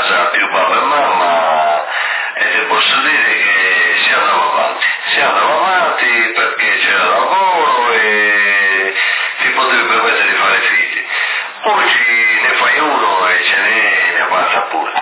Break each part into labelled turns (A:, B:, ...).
A: casa più papà e mamma e ti posso dire che si andava avanti perché c'era lavoro e si poteva permettere di fare figli. Oggi ne fai uno e ne avanza pure.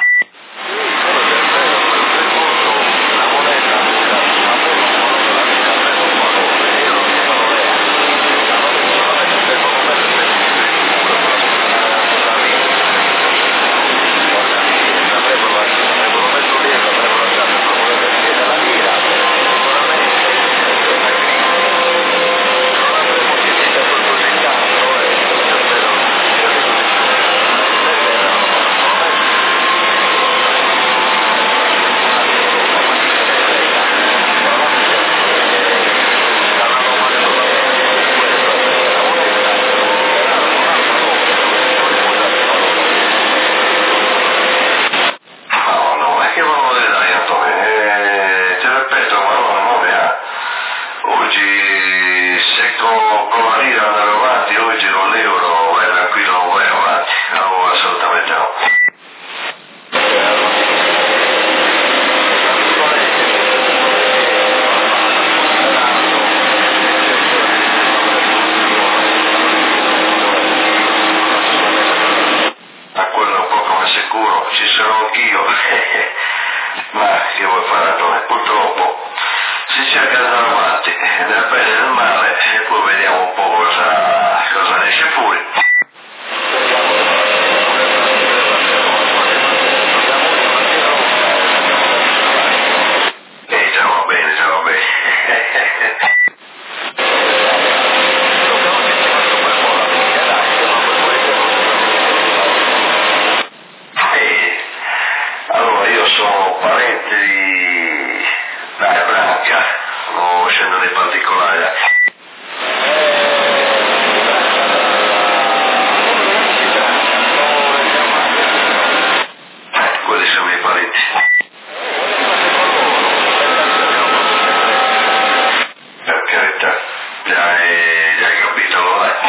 A: Ci sono anch'io, ma che vuoi fare a noi? Purtroppo si cerca di andare avanti, nel bene e nel male, e poi vediamo un po' cosa esce fuori. Già va bene, già va bene. Allora, io sono parente di Branca, non scendo nei particolari. Quelli sono i miei parenti. Per carità, già hai capito allora?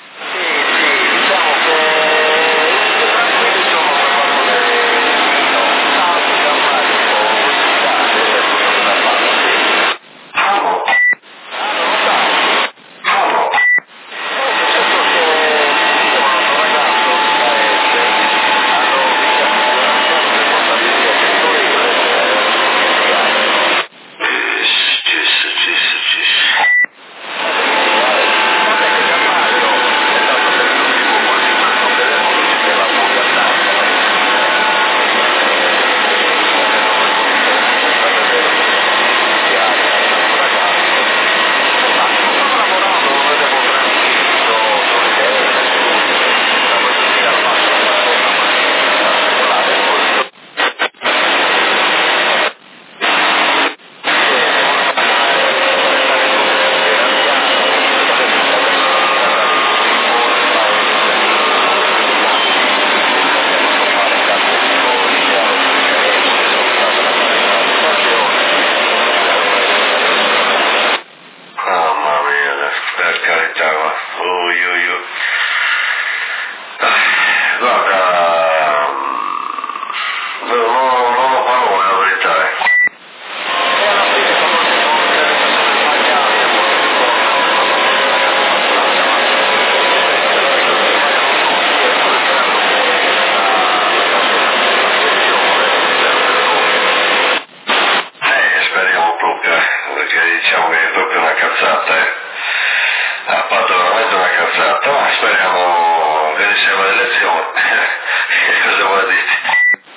A: Diciamo che è proprio una cazzata, ha fatto veramente una cazzata, ma speriamo che ne sia l'elezione. Che cosa vuoi dire?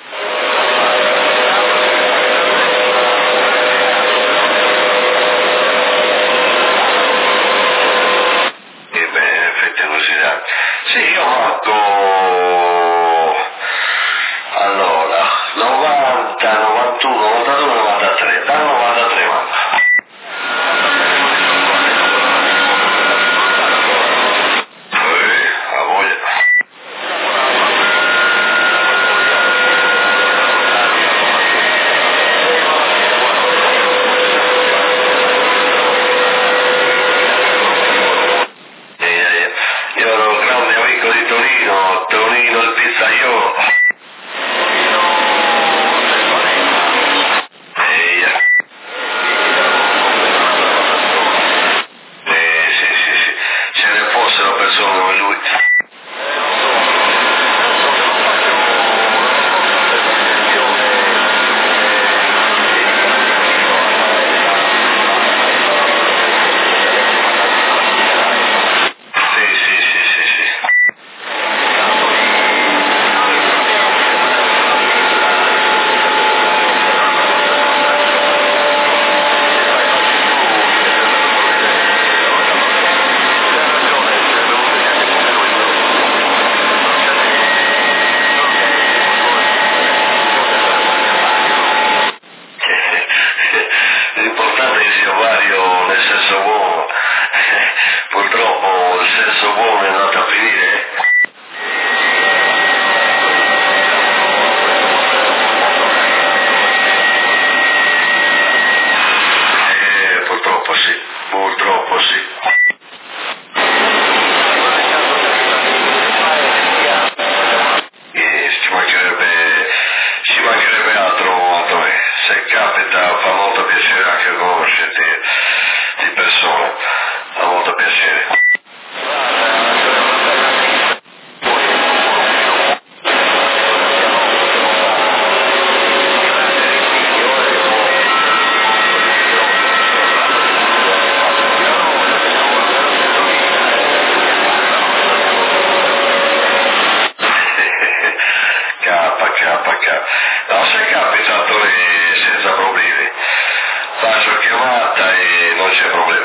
A: E beh, in effetti è così, dai. Sì, io ho fatto allora 90, 91, 92, 93, dal 93 manco. A voglia. c'è problema.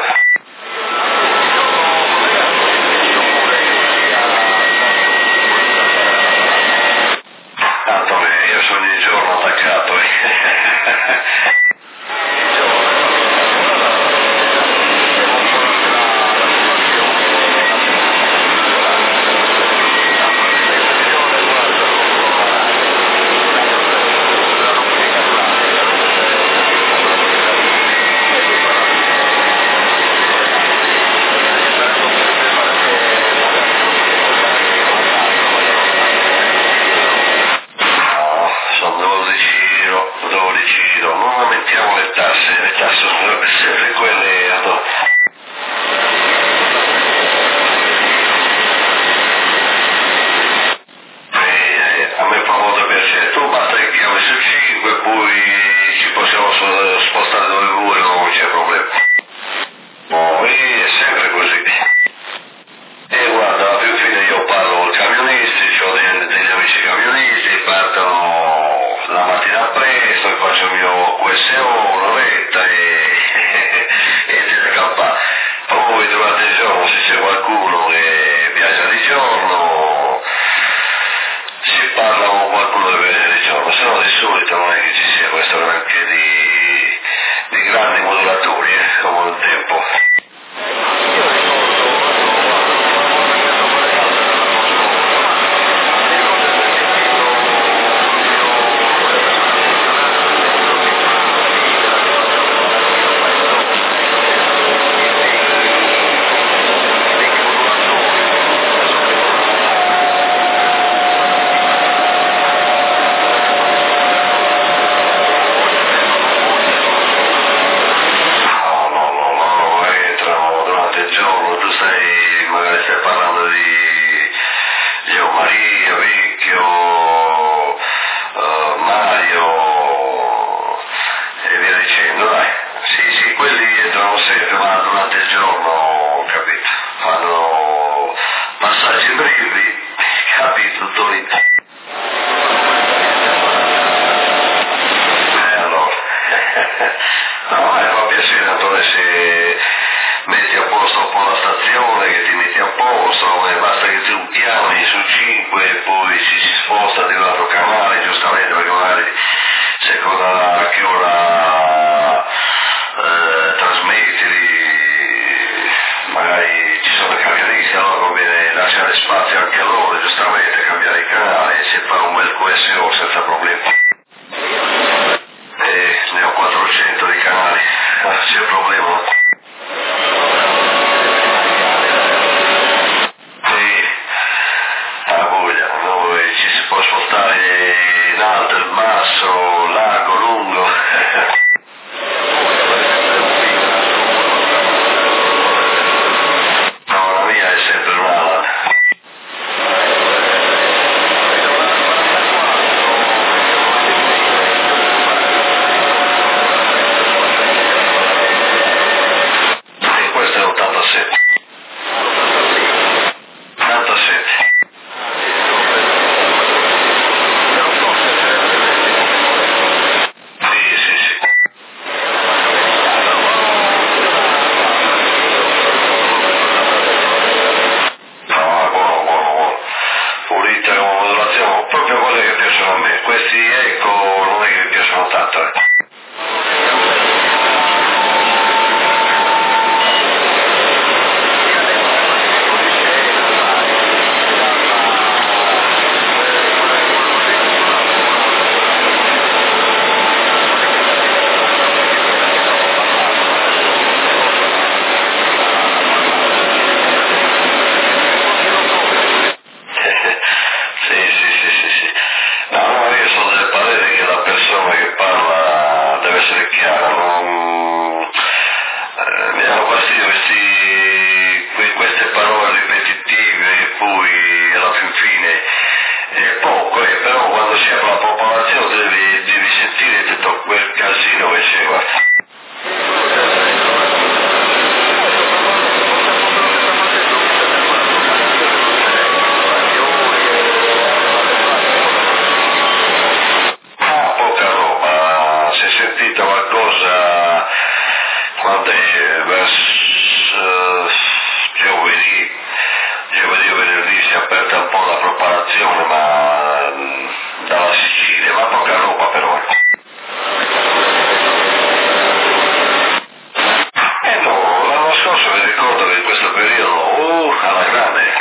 A: Antonio, io sono ogni giorno attaccato. Non aumentiamo le tasse sono sempre quelle, a me fa molto piacere, tu basta che chiami su 5 poi ci possiamo spostare dove vuoi, non c'è problema. Poi è sempre così. E guarda, alla fin fine io parlo con i camionisti, ho degli amici camionisti, partono la mattina presto, faccio il mio QSO, un'oretta e ti accappa. Poi durante il giorno se c'è qualcuno che viaggia di giorno si parla con qualcuno che viaggia di giorno, se no di solito non è che ci sia questo granché di grandi modulatori come un tempo. Magari stai parlando di Gio Maria, Vecchio, Mario e via dicendo, dai. Sì, quelli entrano sempre, ma durante il giorno, capito? Fanno passaggi brevi, capito, tutto lì. Allora, no, fa piacere, Antonio, se metti a posto un po' la stazione, che ti metti a posto, basta che tu chiami su 5 e poi si sposta di un altro canale, giustamente, perché magari secondo a che ora trasmetti, magari ci sono i camionisti, allora conviene lasciare spazio anche a loro, giustamente, cambiare il canale e si fa un bel QSO senza problemi. Ne ho 400 di canali, c'è problema. Ci si può spostare in alto, il basso, largo, lungo. No, la mia è sempre un'ala. E questo è 87. 87. Pulita come modulazione, proprio quelle che piacciono a me. Questi eco non è che mi piacciono tanto. Sì. No, io sono del parere che la persona che parla deve essere chiara, non... mi danno fastidio queste parole ripetitive e poi alla fin fine è poco, però quando si apre la popolazione devi sentire tutto quel casino che c'è, guarda. Vabbè, verso giovedì o venerdì si è aperta un po' la preparazione, ma dalla Sicilia, ma poca roba però. No, l'anno scorso mi ricordo che in questo periodo, alla grande.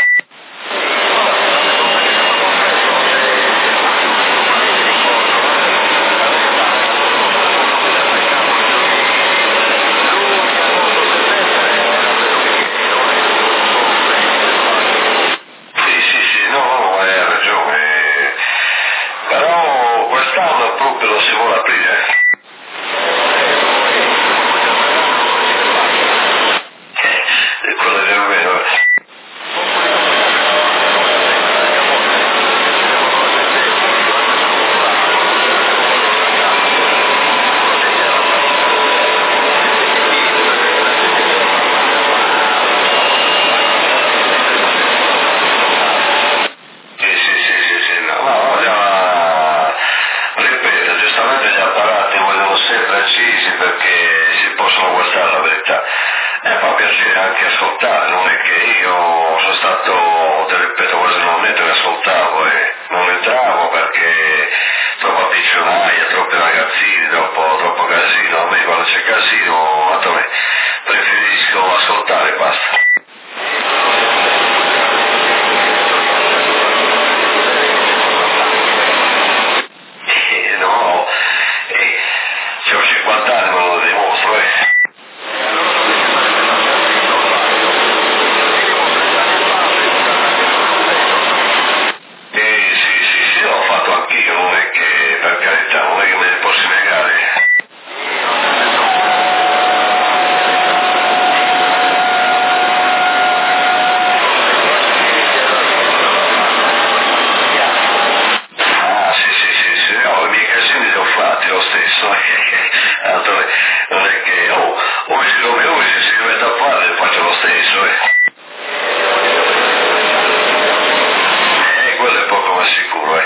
A: Sì, no, hai ragione. Però quest'anno proprio lo si vuole aprire. Quello è vero. Sì, no, ripeto, giustamente gli apparati vogliono sempre accesi perché si possono guardare la verità. E fa piacere anche ascoltare, non è che io sono stato, ti ripeto, quasi un momento che ascoltavo e non entravo perché troppa piccionaia, troppi ragazzini, troppo casino, a me quando c'è casino, a me preferisco ascoltare e basta. No, c'ho 50 anni, me lo dimostro, sì, l'ho fatto anch'io, non è che, per carità, non è che me ne posso negare. Sì, no, i miei casini li ho fatti lo stesso, altro non è che, ora come ora se si mette a fare lo faccio lo stesso, quello è poco ma sicuro,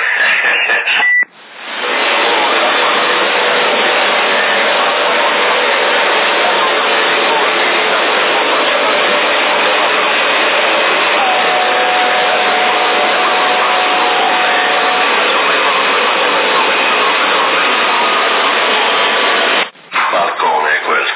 A: balcone è quello.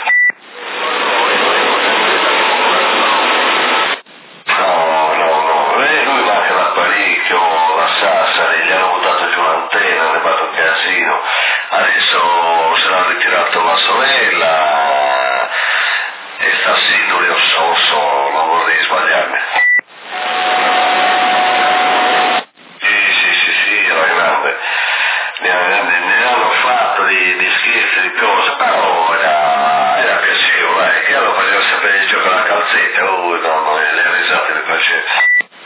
A: No, lui manca l'apparecchio, la Sassari, gli hanno buttato giù l'antenna, ne ha fatto un casino, adesso se l'ha ritirato la sorella e sta sindole o sosso, non vorrei sbagliarmi. Sì, era grande, ne hanno fatto di scherzi, di cose, però era piacevole, che lo faceva sapere il gioco alla calzetta, no, le risate le faceva.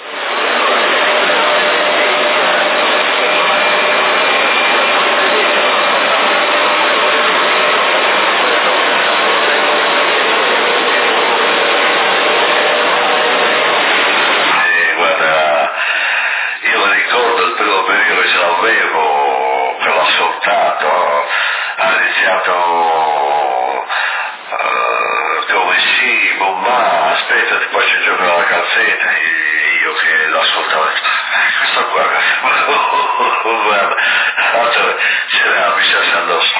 A: Guarda, io ricordo il primo periodo che ce l'avevo, che l'ho ascoltato, ha iniziato come sì, bomba, aspetta, poi ci gioca la calzetta, e io che l'ho ascoltato, questo qua, guarda, ce l'ha bisogno addosso.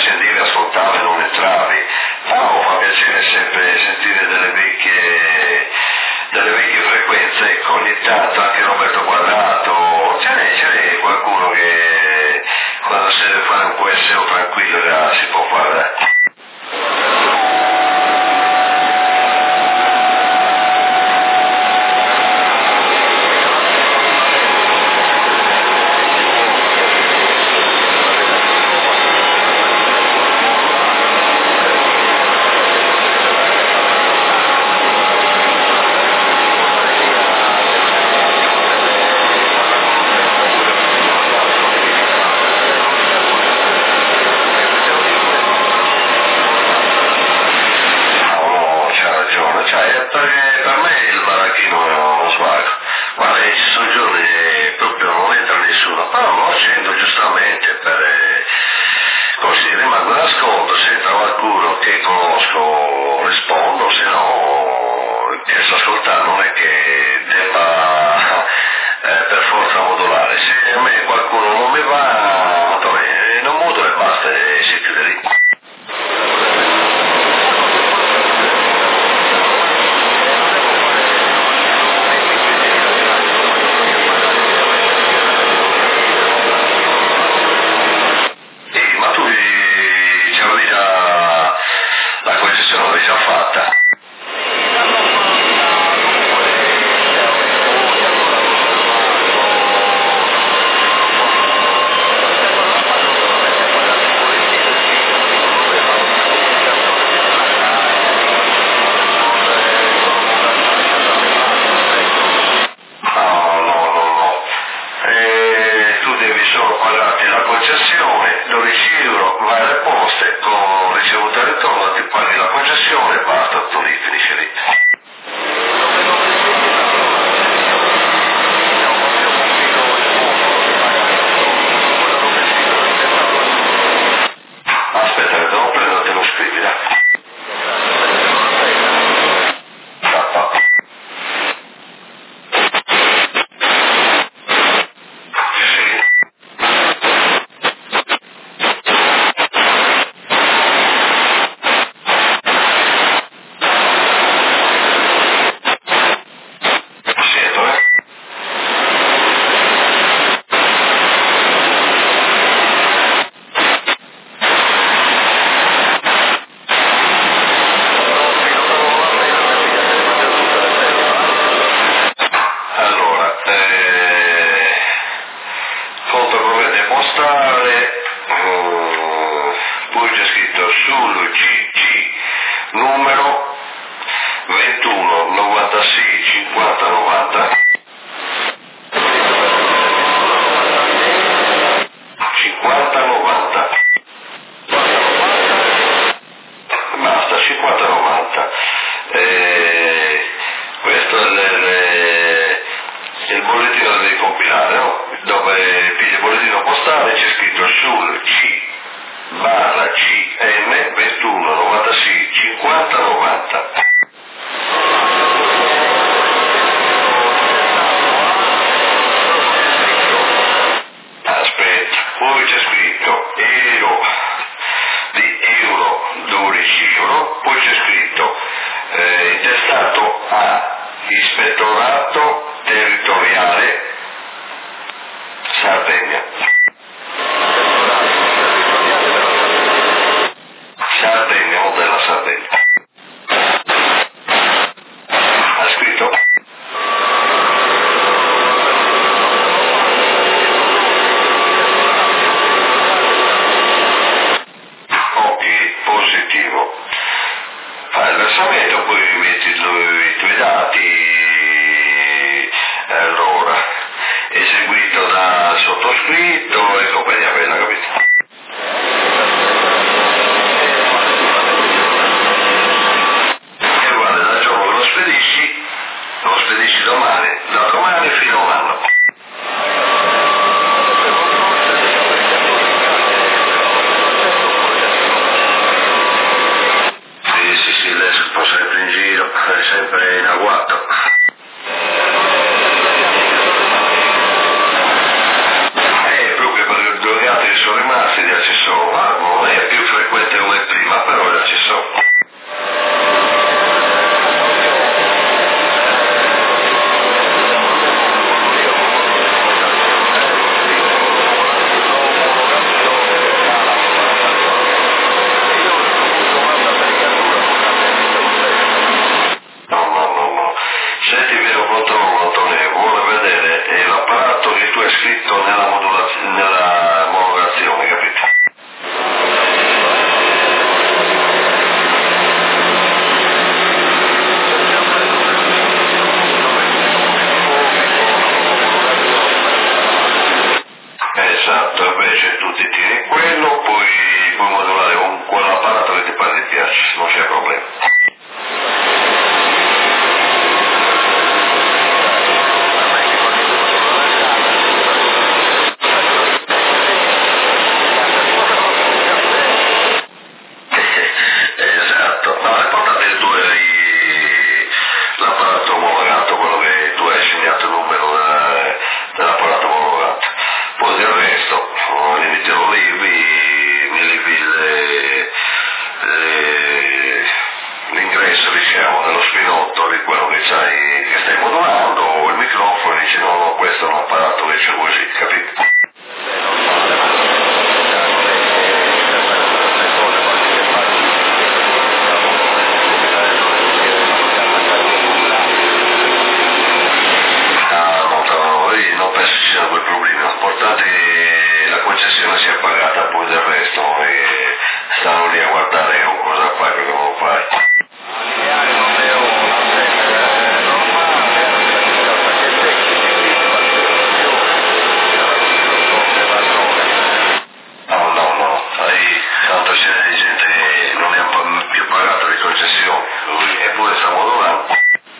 A: accendevi, ascoltavi, non entravi. Però fa piacere sempre sentire delle vecchie frequenze, ecco, ogni tanto anche Roberto Quadrato, c'è qualcuno che quando si deve fare un QSO tranquillo si può fare. Per me il baracchino è uno svago. Guarda, ci sono giorni che proprio non entra nessuno, però lo accendo giustamente così rimango d'ascolto, se entra qualcuno che conosco rispondo, se no riesco a ascoltare, non è che debba per forza modulare. Se a me qualcuno non mi va, non modulo e basta, e si chiude lì. La concessione l'avevi già fatta. No. Tu devi solo pagarti la concessione, 12 euro, vai alle poste, con ricevuta ritorno ti paghi la concessione e basta, tu lì finisce lì. Aspetta, che devo prendere, te lo scrivi, dai. Poi c'è scritto sul GG numero 21 96 50 90 50 90 basta 50 90 questo è il bollettino da devi compilare, no? Dove pigli il bollettino postale c'è scritto sul C/CN 21 96 50 90. Aspetta, poi c'è scritto euro 12 euro, poi c'è scritto intestato a Ispettorato Territoriale Sardegna. Sardegna, Modella Sardegna. Ha scritto? Ok, positivo. Fai il versamento, poi metti i tuoi dati, allora Piuttosto invece tu ti tiri quello, puoi modulare con quell'apparato che ti pare ti piace, non c'è problema. Esatto, no, l'importante è che tu hai l'apparato omologato, quello che tu hai segnato il numero dell'apparato omologato. Poi del resto, limiti lo levi, mi levi l'ingresso, diciamo, dello spinotto di quello che stai modulando, o il microfono, dici no, questo è un apparato che c'è così, capito? Non penso ci siano quei problemi, l'importante è che la concessione sia pagata, poi del resto stanno lì a guardare o cosa fai perché non lo fai. No, sai, tanto c'è di gente che non è più pagato di concessione, eppure sta modulando.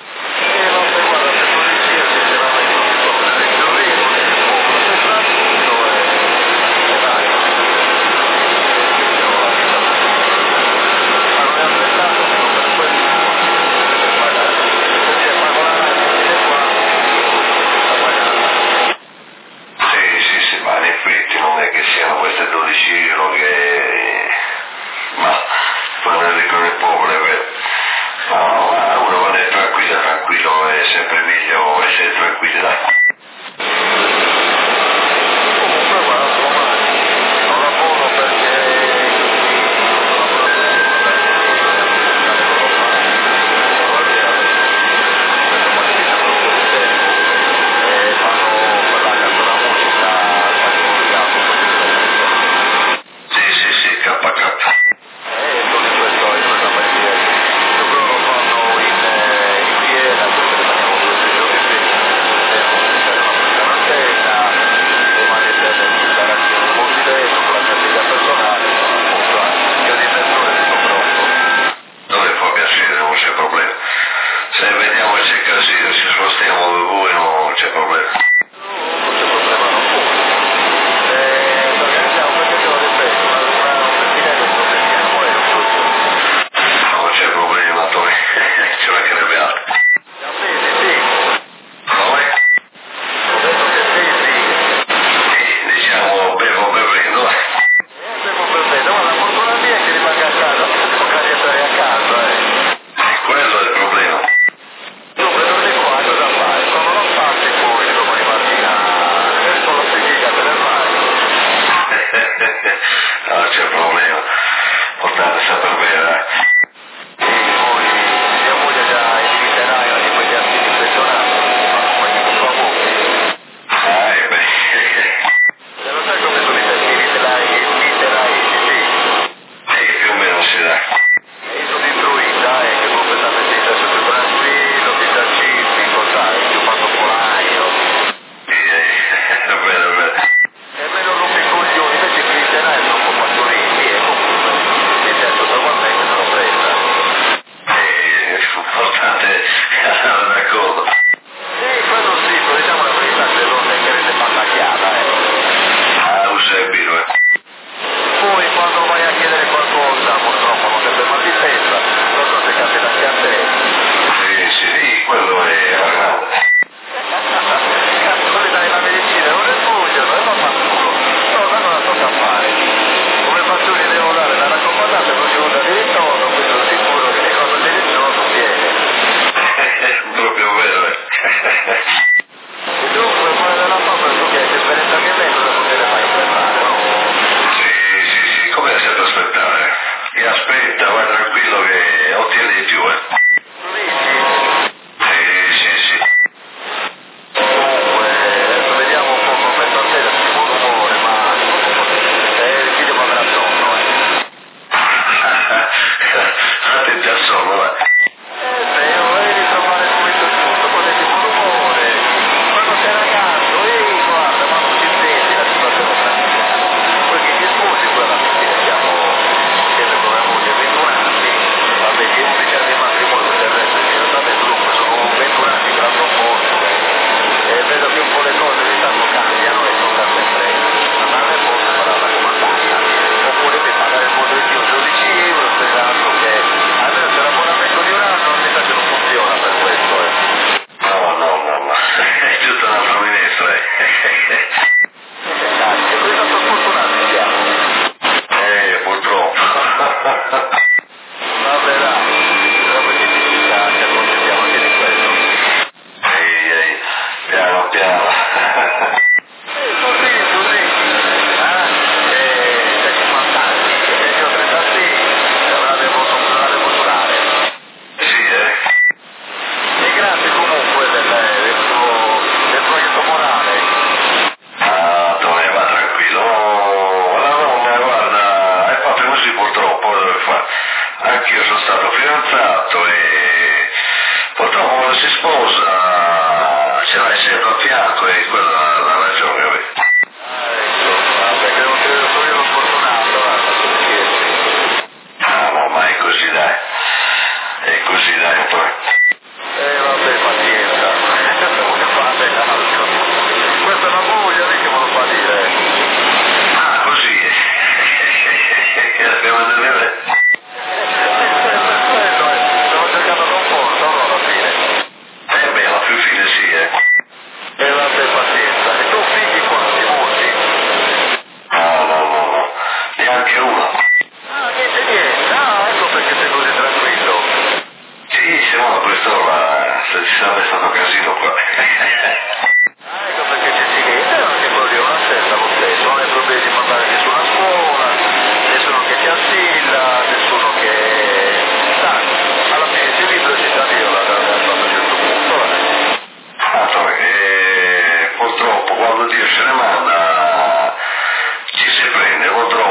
A: Queste 12 euro che poi non dicono il povero, è vero. Ma uno va tranquillo è sempre meglio essere tranquilli, dai.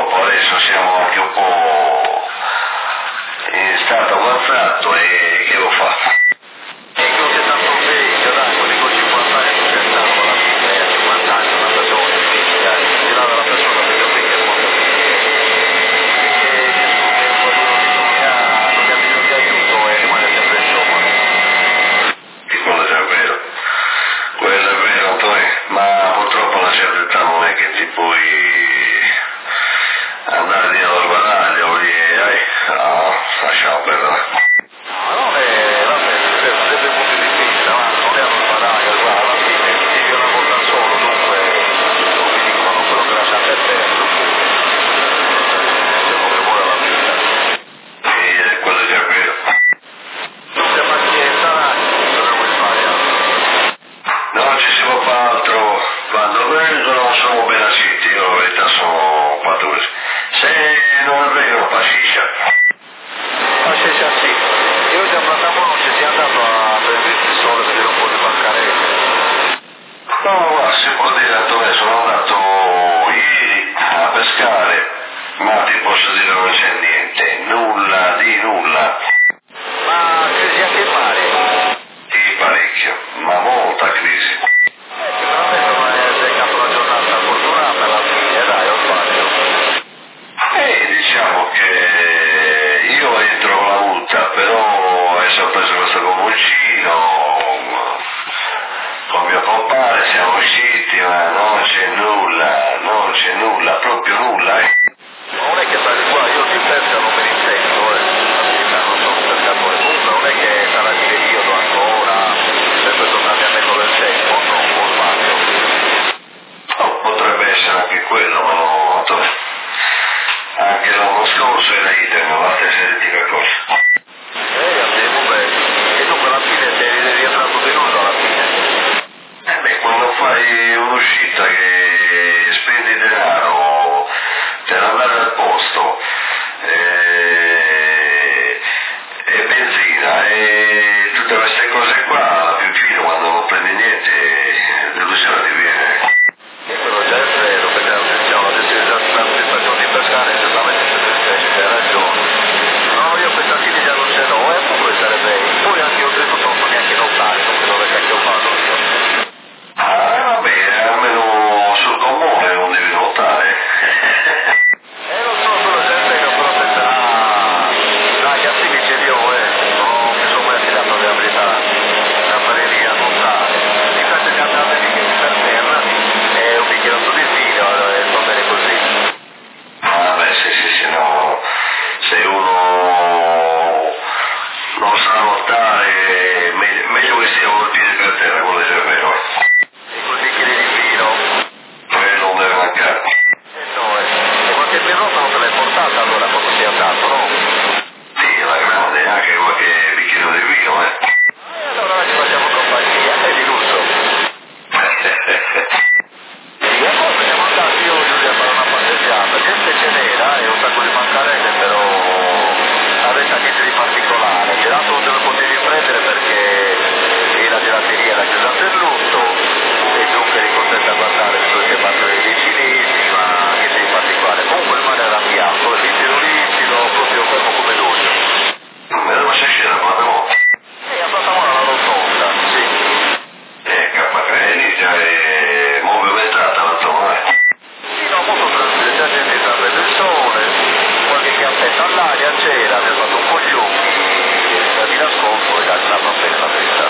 A: purtroppo adesso siamo anche un po' in stato avanzato e che lo fa?
B: Dico che tanto vecchio, dai, quelli con 50 anni non scherzano, alla fine a 50 anni una persona è fisica, al di là della persona che io vedo è molto non ha bisogno di aiuto e rimane sempre giovane.
A: Di quello è vero Antonio, ma purtroppo a una certa età non è che ti puoi andare dietro al guadagno e lasciamo perdere.
B: No, vabbè, da dei punti di vista, ma non è un guadagno, guarda, alla fine vivi una volta solo, dunque non mi dicono quello che lascia per te, come vuole la vita.
A: E quello è vero.
B: Tutta pazienza, dai, cosa vuoi fare?
A: Non ci si può fare altro, quando vengono sono ben accetti, io la verità sono paduri. Se non vengono pasciscia.
B: Facessi sì, io già Platamo non ci sia andato a prendere il sole, vedere un po' di bancarelle.
A: No, guarda, si può dire Antonio, sono andato ieri a pescare, ma ti posso dire non c'è niente, nulla di nulla.
B: Ma crisi anche il mare?
A: Di parecchio, ma molta crisi.
B: Sicuramente non è beccato una giornata fortunata alla fine, dai, ho sbaglio.
A: E diciamo che io entro con la multa, però adesso ho preso questo gomoncino, con mio compare siamo usciti, ma non c'è nulla, proprio nulla.
B: Non è che stai qua, io di pesca non me ne intendo, non sono un pescatore, comunque non è che sarà il periodo ancora, sempre tornare a mettere del tempo, no, o sbaglio.
A: Oh, potrebbe essere anche quello, ma no, Antonio. Anche l'anno scorso era idem, la stessa identica cosa.
B: Andiamo bene. E dunque alla fine sei rientrato deluso alla fine.
A: Beh, quando fai un'uscita che spendi denaro per andare al posto, e benzina e tutte queste cose qua, alla fin fine quando non prendi niente, delusione ti viene.
B: E quello già è vero, perché attenzione, adesso è già tante stagioni di pescare, esattamente se te stessi, hai ragione. No, io questa fine già non ce l'ho, e poi sarebbe, poi anche io credo non so neanche notare, non credo che cacchio vado io.
A: Va bene, almeno sul gommone non devi notare.
B: Lo so, quello già è vero, però penserà, dai, cazzi che ce li ho, non mi sono mai affidato alla verità, la fareria non tale. Mi piace che andate lì che per terra, e un bicchierato di vino, e va bene così.
A: Beh, sì, no, se uno non sa lottare, meglio che stia con il piede per terra, quello è vero.
B: E col bicchiere di vino.
A: Quello non deve mancare.
B: No, e qualche birrota non te l'hai portata allora quando sei andato, no?
A: Sì, la grande, anche qualche bicchiere di vino,
B: Allora ci facciamo compagnia, è di lusso. Sì, a volte siamo andati io e Giulia a fare una passeggiata, gente ce n'era e un sacco di bancarelle, però adesso niente di particolare. Il gelato non te lo potevi prendere perché la gelateria era chiusa per lutto e dunque eri contento a guardare le tue bancarelle dei cinesi, ma niente di particolare. Comunque il mare era bianco, livido, proprio fermo come l'olio.
A: Ma dove sei scesa con la moto?
B: E a Platamona la rotonda, sì.
A: Capacredi già è movimentata la zona.
B: Sì, no, molto tranquillo, già gente sta prendendo il sole, qualche cappetta all'aria c'era, mi ha fatto un po' gli occhi, da di nascosto e calzava bene la verità.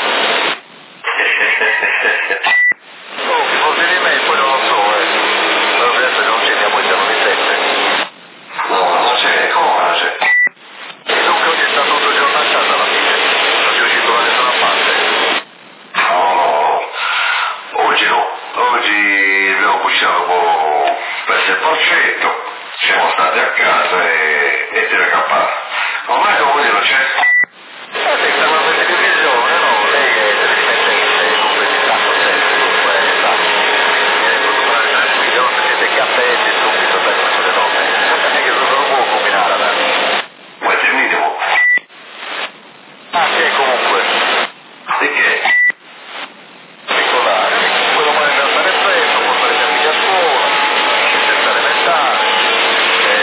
B: Oh, che fosse di me, poi non lo so, però per adesso non scendiamo in giorno di sette.
A: No, non c'è, come non c'è?
B: E dunque oggi è stato 2 giorni a casa alla fine, non sei uscito da nessuna parte.
A: No, oggi no, oggi abbiamo cucinato un po' questo porcetto, siamo stati a casa e ti raccappare. Ormai come dire, non c'è?
B: Sì, stava a vedere televisione, no? Lei è teledipendenze, dunque si sta sempre, dunque sa. Posso parlare tranquillo, non siete chiappetti, subito, sai come sono le donne. Che cosa non può combinare adesso.
A: Questo è il minimo.
B: Ah, sì, comunque.
A: Di che?
B: Particolare. Quello vuole andare presto, portare i figli a scuola, scienza elementare,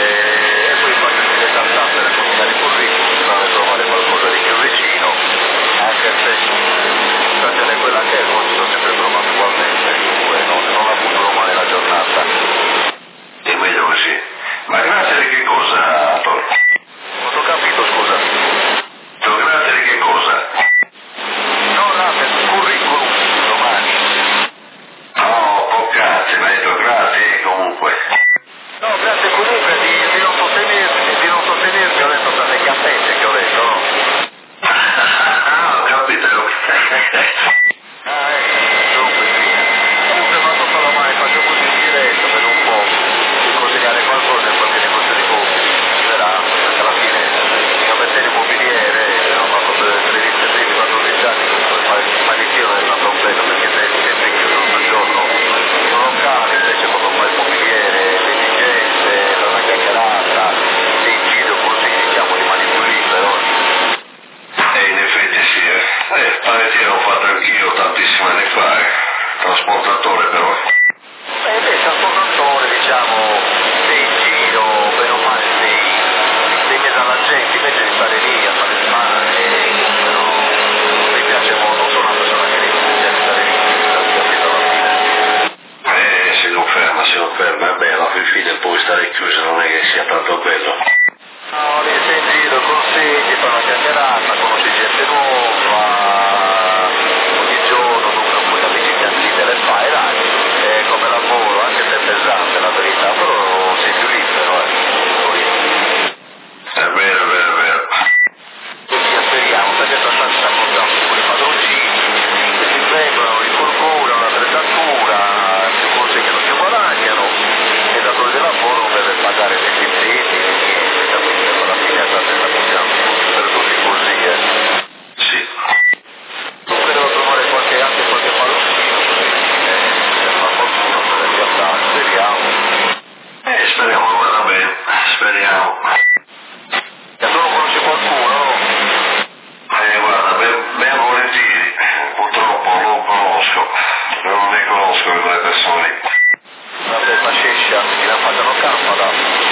B: non campa da.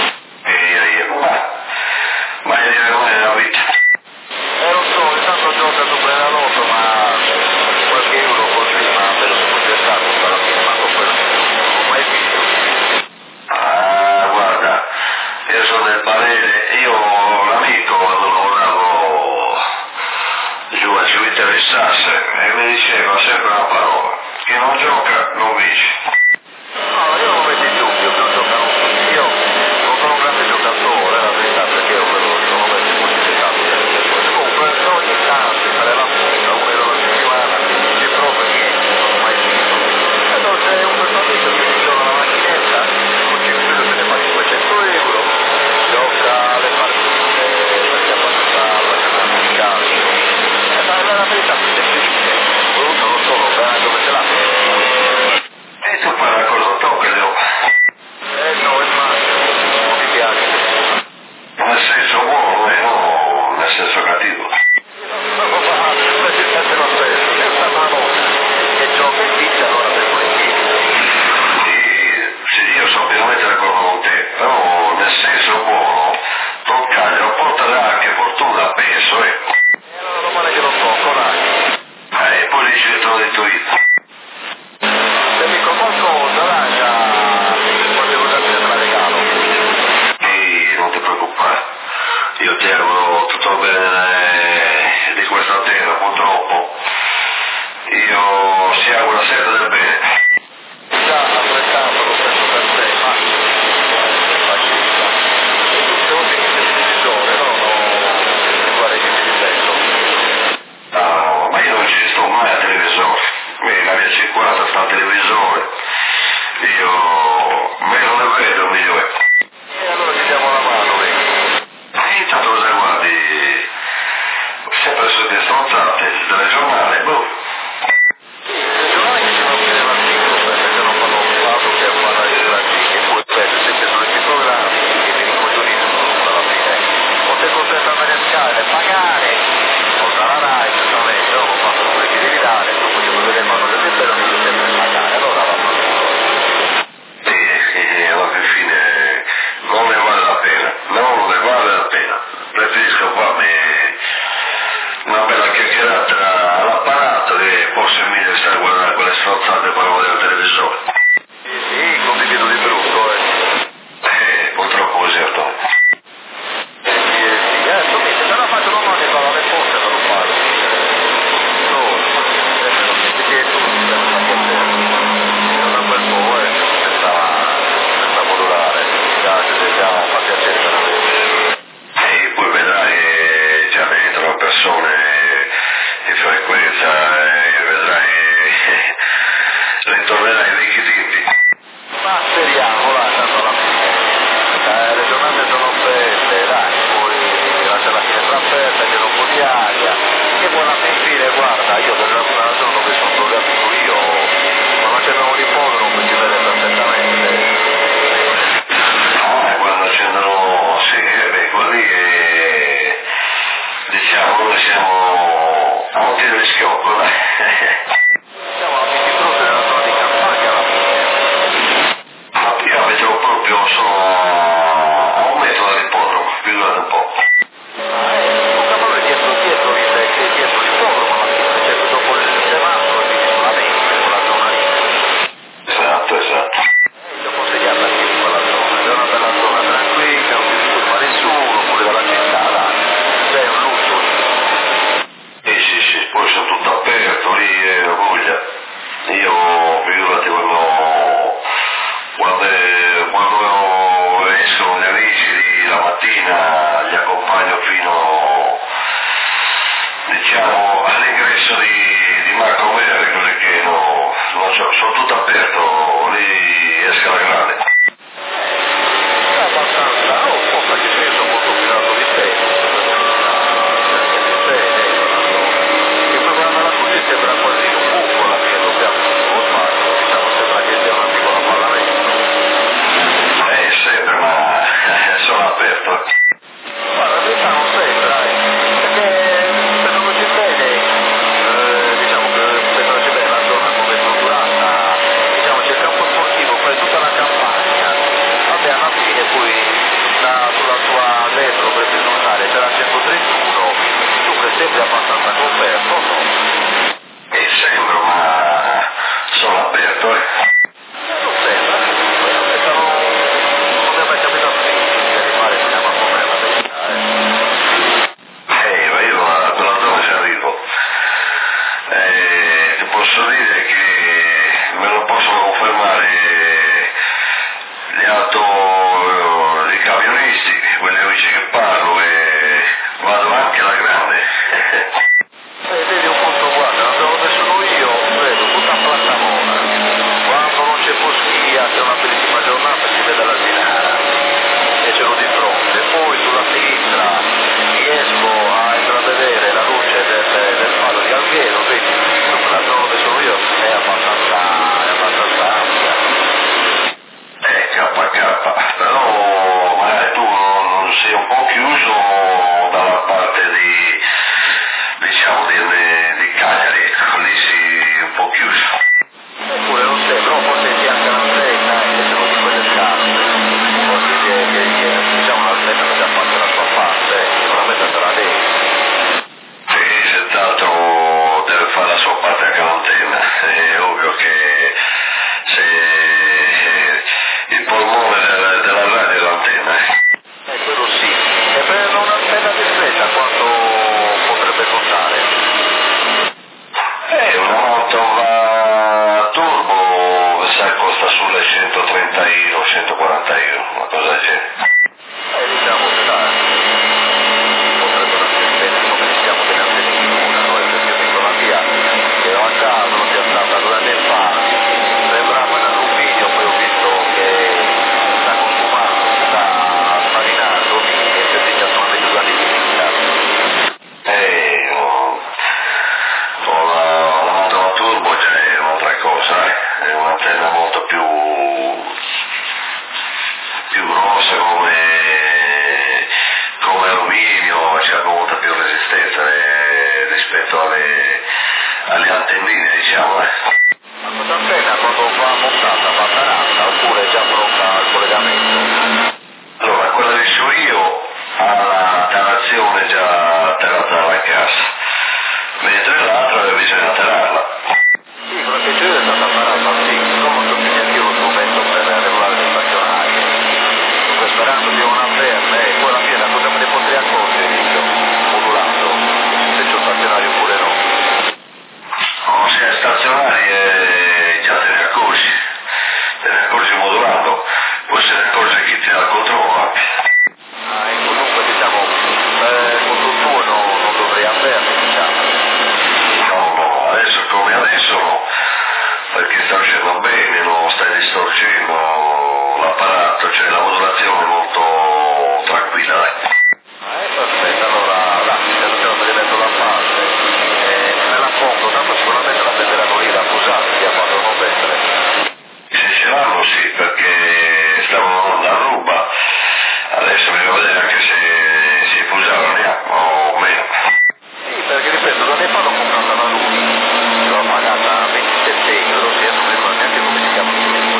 A: Ma è come nella vita.
B: Lo so, intanto gioca su Benalotto, ma qualche euro così, ma per un po' di stato, alla fine, ma con quello non ho mai visto.
A: Guarda, io sono del parere, io ho un amico quando lavoravo giù a Civitavecchiasse e mi diceva sempre una parola, chi non gioca non vince.
B: No, io non lo metto in dubbio che non giocano tutti, io non sono un grande giocatore, la verità, perché io quello sono messo in qualificato delle cose. Comunque ogni tanto fare la punta, un euro alla settimana, che proprio niente, non ho mai visto. E allora c'è un mio amico che mi gioca la macchinetta, con 5 euro se ne fa 500 euro, gioca le partite, perché ha fatto la giornata di calcio. E la verità è semplice, voluto non solo, bene dove ce l'ha.
A: E tu parla con lo tocca, Leo.
B: No, è massimo, non mi piace.
A: Nel senso buono e non nel senso cattivo.
B: Presidente lo stesso, senza mano che gioca in pizza, allora per volentieri.
A: Sì, io sono pienamente d'accordo con te, però nel senso buono, toccare o portare anche fortuna, penso, ecco.
B: E allora domani che lo tocco, dai.
A: E poi dici che te l'ho detto io.
B: Se dico qualcosa, dai, qualche cosa te la regalo.
A: E non ti preoccupare, io ti auguro tutto il bene di questa terra, purtroppo. Io si augura sempre del bene.
B: Già, altrettanto lo stesso per te, ma fascista. Devo dire che il televisore, no? Guarda che mi ripeto.
A: No, ma io non ci sto mai al televisore. La mia 50 sta al televisore. Io meno ne vedo, meglio è.
B: E allora ci diamo la mano, vedi?
A: Intanto cosa guardi? Sempre sulle stronzate del giornale, boh.
B: Il giornale che ci va a vedere l'articolo, perché non fanno un fatto che a parlare di raggi, che poi sempre sono questi programmi che mi ricoglionizzano alla fine. Non sei contento andare a scale, pagare, o dalla Rai, giustamente, no? Non fanno quello che devi dare, dopo io voglio vedere quando devi però devi sempre pagare, allora va bene.
A: E alla fine non ne vale la pena, non ne vale la pena. Preferisco farmi una bella chiacchierata all'apparato che posso meglio stare a guardare quelle stronzate per vedere il televisore.
B: Sì, condivido di brutto,
A: Purtroppo così è stato.
B: Sì, se me la faccio domani farò le poste per lo fare. No, non mi chiedo, non sta non è quel po', senza modulare, già fa piacere veramente.
A: E poi vedrai che già entrano persone di frequenza e vedrai, ritornerai ai vecchi tempi.
B: Ma speriamo, dai, tanto alla fine. Le giornate sono belle, dai, poi lascia la finestra aperta, c'è un po' di aria. Che buona infine, guarda, io per la zona dove sono programmato io, quando c'è un riposo non mi si vede perfettamente.
A: Quando accendono, sì, quelli che diciamo noi siamo a un tiro di schioppo, dai.
B: Siamo a 20 frutti nella zona di campagna alla fine.
A: Io abito proprio sono a un metro dall'ippodromo, figurate un po'.
B: Un cavallo dietro l'ippodromo alla fine, c'è dopo il semaforo e quindi sulla 20, quella zona lì.
A: Esatto.
B: Io consigliata anche in quella zona, è una bella zona tranquilla, non si disturba nessuno, fuori dalla città, dai, c'è un lusso.
A: Sì, poi sono tutto aperto lì, forse come alluminio c'è molta più resistenza rispetto alle antennine, diciamo.
B: Ma questa antenna quando va montata va tarata oppure è già pronta al collegamento?
A: Allora, quella che so io ha la tarazione già tarata dalla cassa, mentre l'altra bisogna tararla.
B: Sì, quella che c'è è stata tarata al singolo, molto impegnativo lo strumento per regolare le stazionarie. Sto sperando di non averne e poi alla fine da cosa me ne potrei accorgere io, modulando, se c'è un stazionario oppure no.
A: No, se è stazionario già te ne accorgi modulando, poi se ne accorge chi ti dà il controllo anche.
B: Ah, ecco, dunque diciamo, con tuo non dovrei averne, diciamo.
A: No, adesso come adesso no, perché sta uscendo bene, non stai distorcendo l'apparato, cioè la modulazione è molto tranquilla, dai.
B: Perfetto, allora, me li metto da parte, me la pongo, tanto sicuramente la prenderanno lì da accusati, a quando non vendere.
A: Se ce l'hanno sì, perché stavano andando a ruba, adesso bisogna vedere anche se si pusavano o meno.
B: Sì, perché ripeto, 2 anni fa l'ho comprata da lui, l'ho pagata 27 euro, se non mi ricordo neanche come si chiama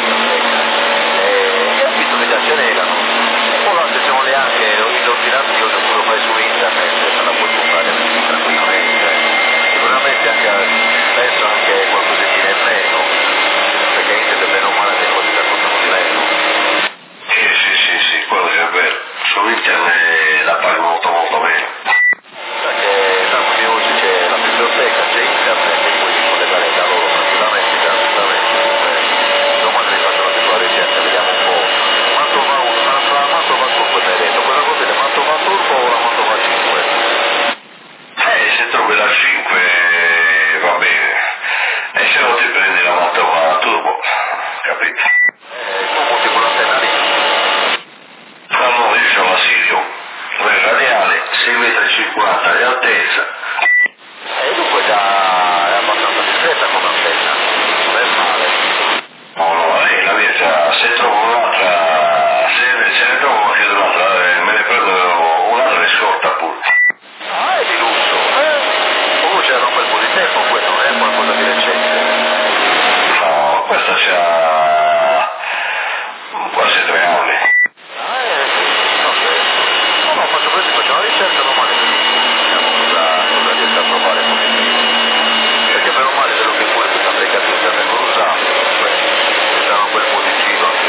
B: e ho visto che già ce n'erano. Ora se siamo neanche l'ordinatore lo fai su internet, se la puoi comprare tranquillamente. Sicuramente anche, penso anche qualcosina in meno, perché internet bene o male le cose che costano di meno.
A: Sì, quello che è vero. Su internet la pago molto meno.
B: Perché tanto che oggi c'è la biblioteca, c'è internet e poi si collegare da loro tranquillamente, gratuitamente. Domani vi faccio la piccola ricerca, vediamo un po'. Quanto va turbo mi hai detto? Quella cosa è quanto va turbo o ora quanto va 5?
A: Se trovi la 5 va bene. E se no ti prendi la moto a turbo, capito?
B: Tu monti quell'antenna lì.
A: Allora io ho la Sirium, il radiale 6,50 m di altezza.
B: E dunque già è abbastanza discreta come antenna, non è male.
A: No, la mia già, se trovo un'altra, se ne trovo qualche un'altra, me ne prendo un'altra e scorta pure.
B: Ah, è di lusso, Comunque c'era un bel po' di tempo, questo non è qualcosa di recente.
A: No, questa c'ha quasi 3 anni.
B: No, faccio così, faccio una ricerca domani, vediamo cosa riesco a trovare un pochettino. Perché per male quello che pure questa applicazione vengono usate, c'è un bel po' di giro anche.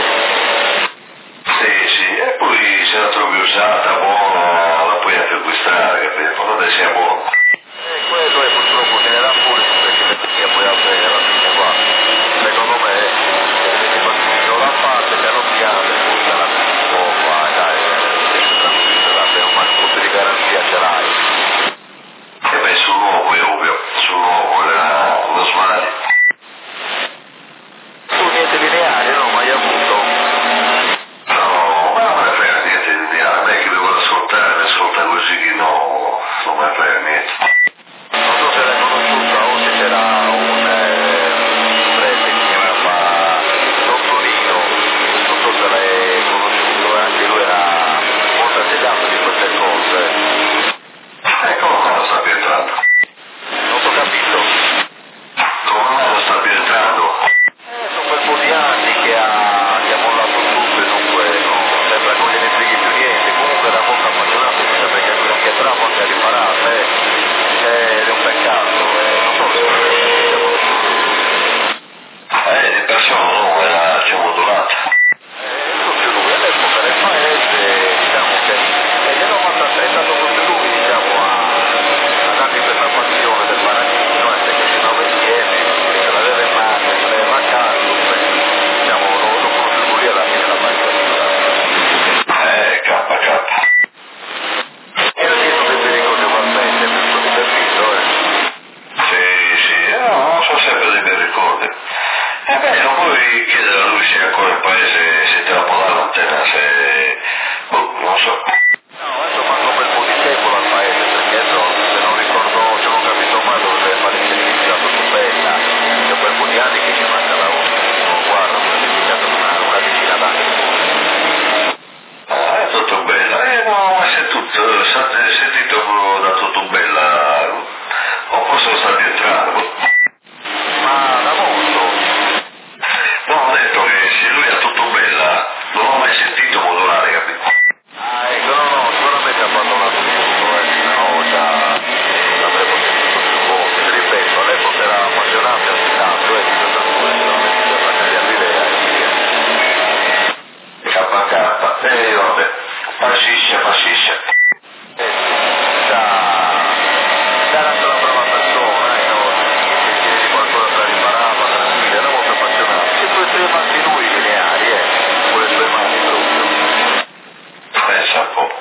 A: Sì, e poi se la trovi usata, buona, la puoi anche acquistare, capito? L'importante sia buona.
B: E quello è purtroppo tenerà pure perché poi alla fine qua. Secondo me, se ti da parte, piano piano, poi dalla dai, tranquillo, un punto di garanzia ce l'hai.
A: E beh, sul nuovo è ovvio, sul nuovo lo sbaglio.
B: Tu niente lineare, non ho mai avuto.
A: No, ma non me ne frega niente di dire, a me che devo ascoltare, mi ascolta così che no, non me ne frega niente. No, ma sentito da Totobella, o possono stati entrando.
B: Ma da molto?
A: No, ho detto che se lui ha Totobella, non l'ho mai sentito modulare, capito?
B: Ah, ecco, no, sicuramente ha fatto un assunto, se no già l'avremmo sentito più volte. Ti ripeto, all'epoca era appassionato ogni tanto, per cui solamente per cambiare l'idea e via.
A: KK, vabbè, fascisce.
B: Già era una brava persona, e no, se di qualcosa se la riparava, tranquilla, era molto appassionato. Se tu sei rimasti lui lineari, con le sue mani proprio.
A: Pensa un po'.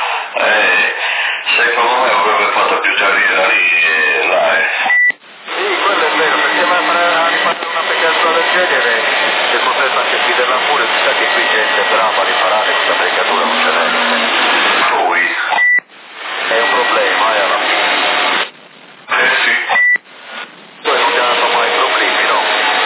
A: Secondo me avrebbe fatto più carriera lì, là,
B: Sì, quello è vero, perché a riparare una peccata del genere, se potesse anche chiederla pure, si sa che qui gente brava a riparare questa peccatura non ce n'è.
A: Lui.
B: È un problema, alla fine.
A: Sì.
B: Tu non ti hanno dato mai problemi, no?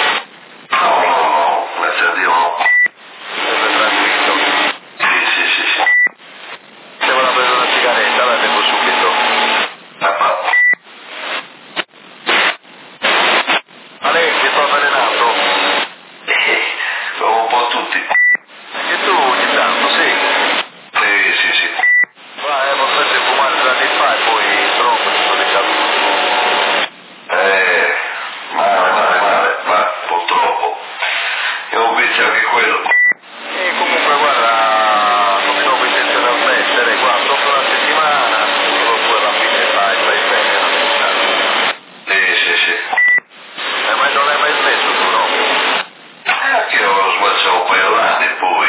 A: No, grazie a Dio no.
B: Sempre tranquillo.
A: Sì.
B: Se vuole prendere una sigaretta, la vengo subito. Ale, ti sto avvelenando.
A: Sono un po' tutti.
B: E tu ogni tanto, sì.
A: Sì.
B: Vai, ma sempre fumare 2 anni fa e poi troppo ci sono ricaduto.
A: Male, ma purtroppo. È un vizio anche quello.
B: E comunque guarda, non trovo intenzione a smettere, guarda, dopo una settimana, solo tu alla fine stai bene, non ci sta.
A: Sì.
B: Ma non hai mai smesso tu, no?
A: Anche io lo sguazzo un paio d'anni e poi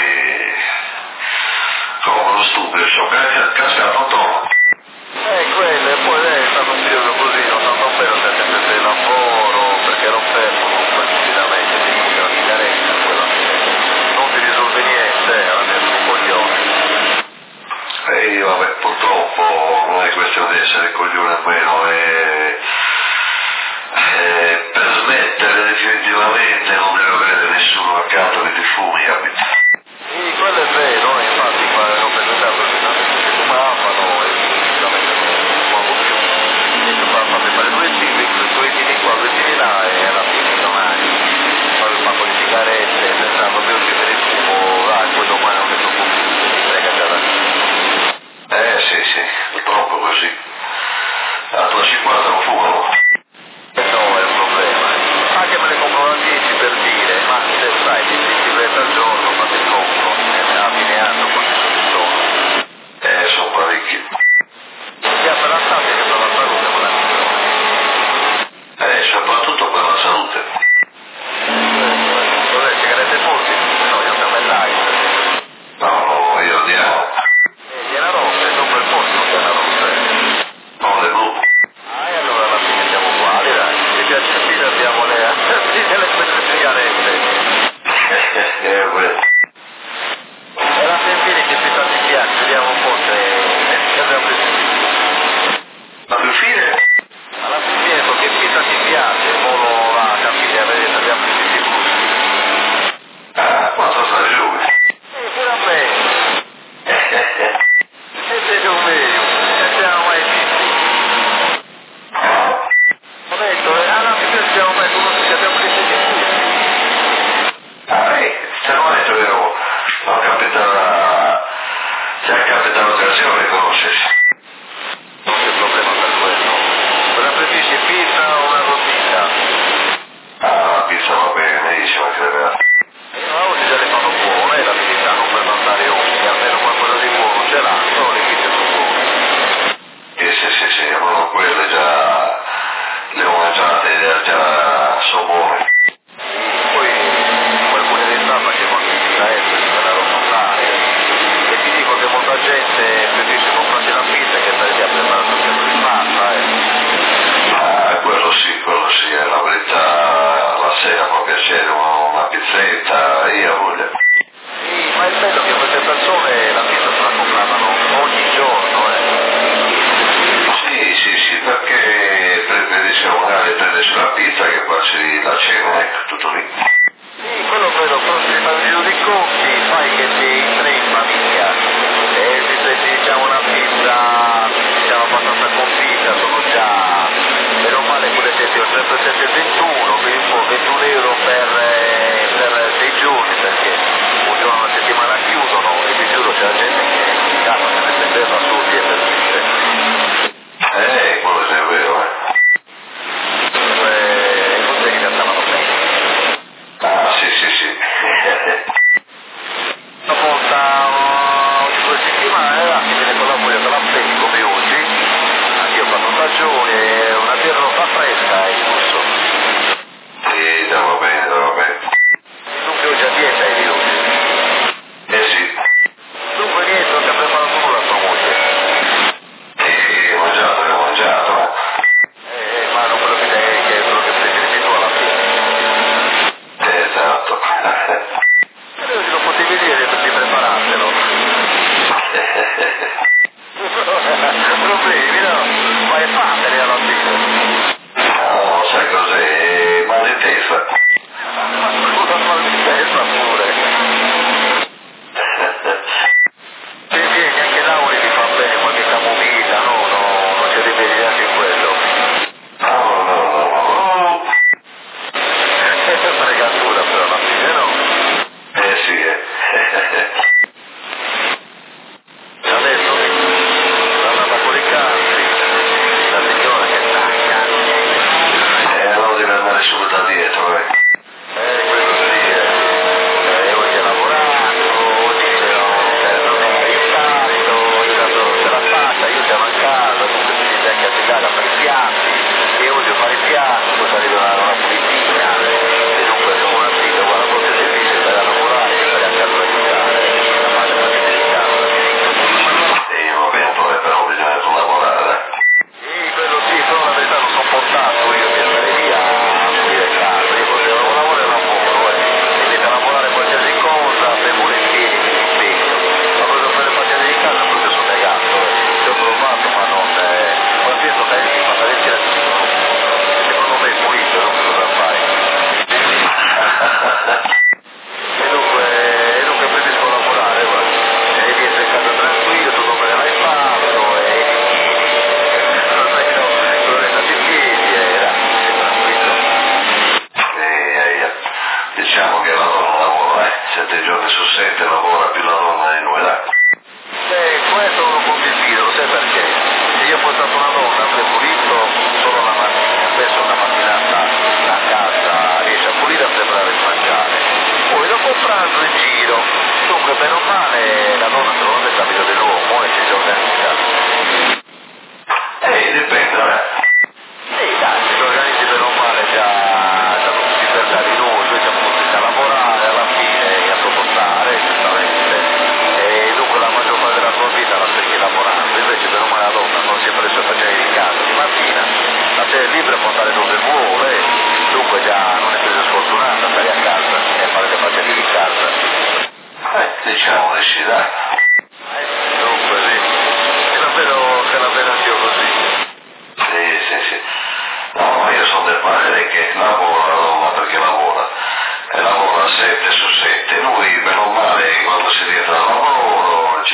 A: come uno stupido, sono cascato un tono.
B: Quello, e poi lei è stato un periodo così, non tanto bello, se sempre del lavoro, perché ero fermo, comunque stupidamente, ti fumi la sigaretta, poi alla fine non ti risolve niente, alla fine sono un coglione.
A: E vabbè, purtroppo non è questione di essere coglione o meno, per smettere definitivamente non deve avere nessuno accanto che ti fumi, capito?
B: Sì, quello è vero, infatti qua ho presentato finalmente che fumavano e giustamente non fumavo più. Niente, fate fare 2 chili qua, 2 chili là e alla fine non hai. Poi un pacco di sigarette, pensando che oggi me ne fumo, poi domani non ne so più, mi frega già da lì.
A: Sì, purtroppo così. La tua 50 non fumano.
B: No, è un problema. Anche me ne compro una 10 per dire, ma se sai, 10 sigarette al giorno,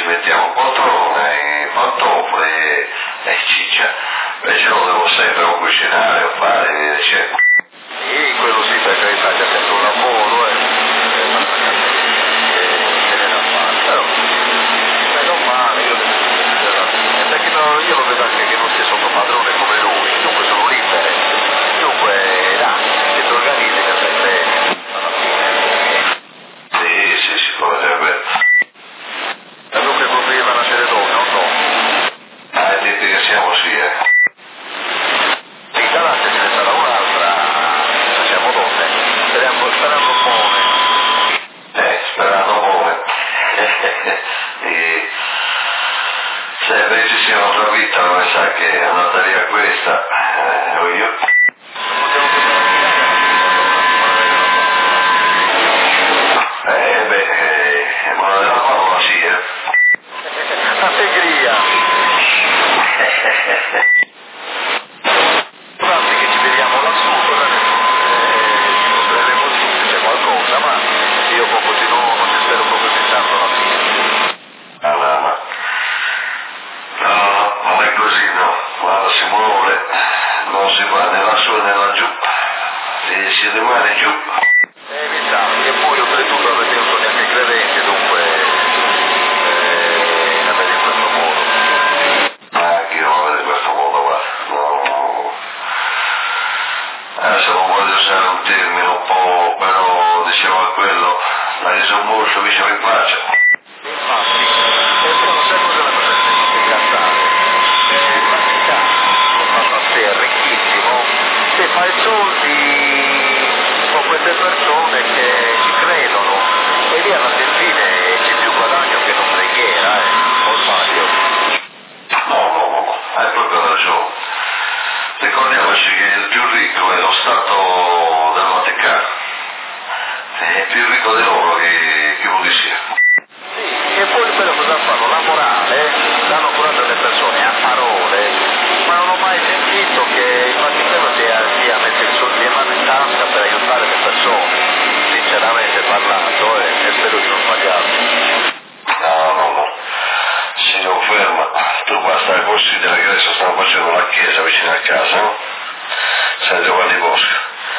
A: ci mettiamo poltrone, pantofole e ciccia, invece lo devo sempre o cucinare o fare, eccetera.
B: Sì, quello sì, per carità, c'è sempre un lavoro, ce n'è da fare, però meno male, perché io lo vedo anche che non sia sotto padrone come lui, dunque sono libere, dunque dai, se ti organizzi che sempre alla fine.
A: Sì, sicuramente.
B: E dunque poteva nascere donne, o no?
A: Dite che siamo sì,
B: Sì, davanti ce ne sarà un'altra, se siamo donne, sperando buone.
A: Sperando buone. E se invece sia un'altra vita, non mi sa che è andata via questa, o io. Ma della parola sì,
B: Allegria! Guardi che ci vediamo lassù, vedremo su se c'è qualcosa, ma io proprio di nuovo non ci spero proprio di tanto alla fine.
A: No, non è così, no. Quando si muove non si va né lassù né laggiù, e si rimane giù.
B: Evitare, e poi oltretutto avete un sogno anche credente, dunque la vede in questo modo.
A: Anche io lo vedo in questo modo, guarda. No. Adesso non voglio usare un termine un po', però diceva quello, la risomorso vicino in faccia.
B: Infatti, e sono sempre della cosa che mi fa incazzare. In pratica, lo fanno a te, è ricchissimo, se fai soldi con queste persone che ci credono, e lì alla fine c'è più guadagno che non preghiera, o sbaglio.
A: No, hai proprio ragione. Ricordiamoci che il più ricco è lo Stato del Vaticano. È più ricco di loro che vuole sia.
B: Sì, e poi quello cosa fanno? La morale, danno curato alle persone a parole, ma non ho mai sentito che il Vaticano sia messo i soldi in mano in tasca per aiutare le persone, sinceramente parlando, e spero di non sbagliarmi.
A: No. Si conferma. Tu basta considera che adesso stanno facendo la chiesa vicino a casa, no? San Giovanni Bosco.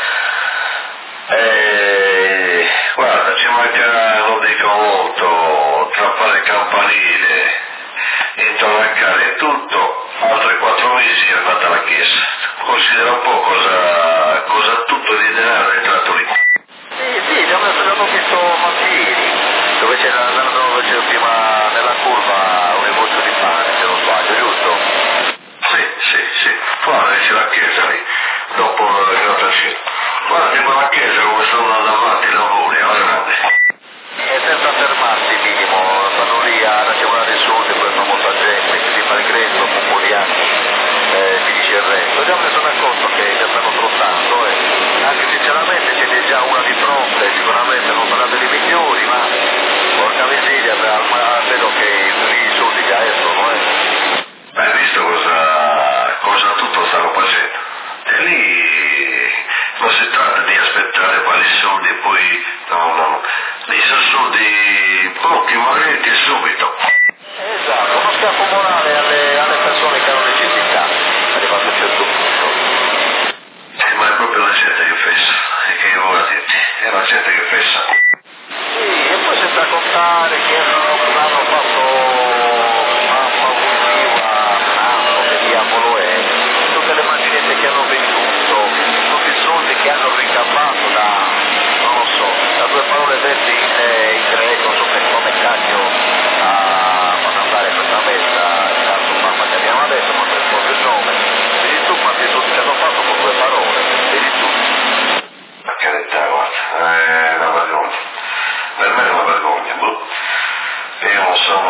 A: Guarda, ci manca, non dico molto, trappare il campanile, intonacare e tutto, altri 4 mesi è fatta la chiesa. Considera un po' cosa tutto di denaro è entrato lì.
B: Sì, abbiamo visto Mazzini, dove c'era prima nella curva un negozio di pane, se non sbaglio, giusto?
A: Sì, guarda c'è la chiesa lì, dopo la grattacielo. Guarda che quella chiesa come sono andando avanti i lavori, alla grande.
B: E senza fermarsi minimo, stanno lì a racimolare i soldi, poi fa molta gente, quindi fa il gresto, un po' di anni, finisce il resto. Già me ne sono accorto che già stanno trottando, anche sinceramente siete già una di fronte, sicuramente non sarà delle migliori, ma porca miseria, vedo che i soldi già escono,
A: Hai visto cosa tutto stanno facendo? E lì non si tratta di aspettare quali soldi e poi no, lì sono soldi pochi, magari subito.
B: Esatto, uno schiaffo morale alle persone che hanno necessità, arrivato a un certo punto.
A: Ma è proprio la gente che fessa, e che io voglio dirti, è la gente che fessa.
B: Sì, e poi senza contare che hanno fatto mamma usiva, che diavolo è, tutte le macchinette che hanno venduto, tutti i soldi che hanno ricavato non lo so, da 2 parole dette in greco, non so come cacchio fanno andare questa messa, tanto mamma che abbiamo adesso, ma per il nome, vedi tu quanti soldi che hanno fatto con 2 parole, vedi tu.
A: Per carità, guarda, è una vergogna. Per me è una vergogna, Io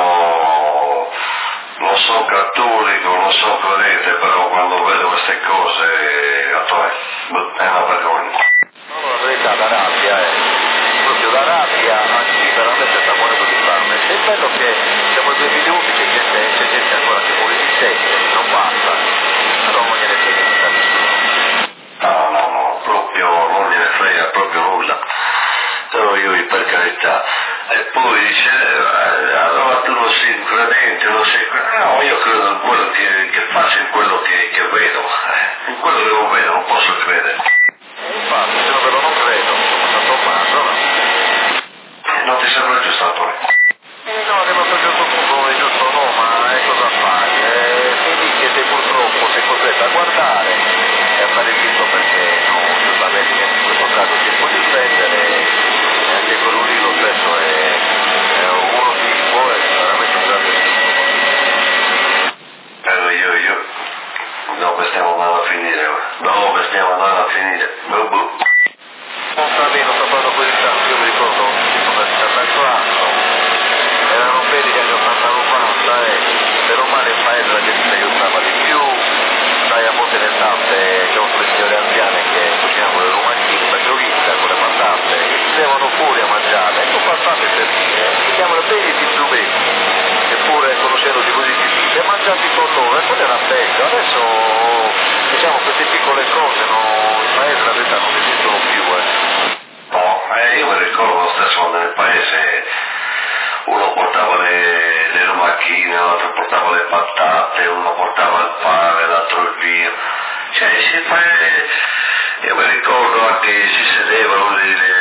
A: non sono cattolico, non sono credente, però quando vedo queste cose, è una vergogna.
B: No, la verità da rabbia, proprio da rabbia, anzi veramente sta morendo di fame. È bello che siamo 2 minuti, c'è gente ancora che vuole di sé, non basta, però non gliene frega niente a nessuno.
A: No, proprio non gliene frega proprio nulla. Però io per carità, E poi dice, allora tu non sei credente, non sei credente. No, io credo in quello che faccio, in quello che vedo. In quello che non vedo non posso credere.
B: Infatti, se non ve lo non credo, sono Tommaso, no?
A: Non ti sembra giusto, Antonio?
B: No, che non so giusto punto è giusto no, ma cosa fai? Vedi che te purtroppo sei costretto a guardare e a fare visto perché no, giustamente che in questo caso si può difendere e anche quello lì lo stesso è uno tipo e veramente un grande tipo.
A: Però io, dove stiamo andando a finire ora? Dove stiamo andando a finire?
B: Non sta bene, non sto parlando così tanto, io mi ricordo tipo nel 74 erano belli gli anni 80-90 e per male in paese la gente si aiutava di più, sai a volte le tappe c'è un tre signore anziane che cucinavano le lumachine, la giovista con le patate, e si levano fuori a mangiare, ecco passate per dire, si chiamano belli di zubetti, eppure conoscendo di così difficili, e mangiati con loro, e quello era bello, adesso diciamo queste piccole cose no, in paese la verità non esistono più.
A: No, io mi ricordo lo stesso quando nel paese uno portava le lumachine, l'altro portava le patate, uno portava il pane, l'altro il vino. Cioè, io mi ricordo anche si sedevano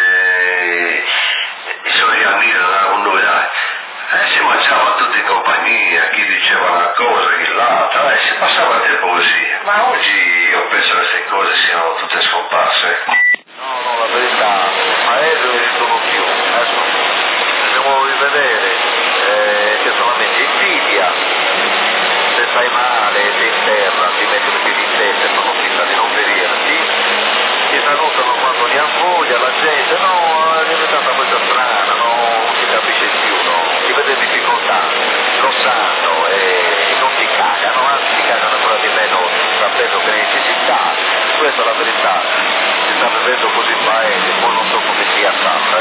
A: i sorriamini da un novità e si mangiava tutti in compagnia, chi diceva una cosa, chi l'altra, e si passava il tempo così. Ma oggi io penso che queste cose siano tutte scomparse.
B: No, la verità, il paese non esistono più, adesso dobbiamo rivedere, c'è solamente invidia, se stai male, sei in terra, ti mettono i piedi in testa e fanno finta di non vederti, ti salutano quando ne ha voglia, la gente, no, è diventata una cosa strana, no, non si capisce più, no, si vede difficoltà, lo sanno e non ti cagano, anzi ti cagano ancora di meno sapendo che ne necessità, questa è la verità. Sta vivendo così il paese, poi non so come sia stata,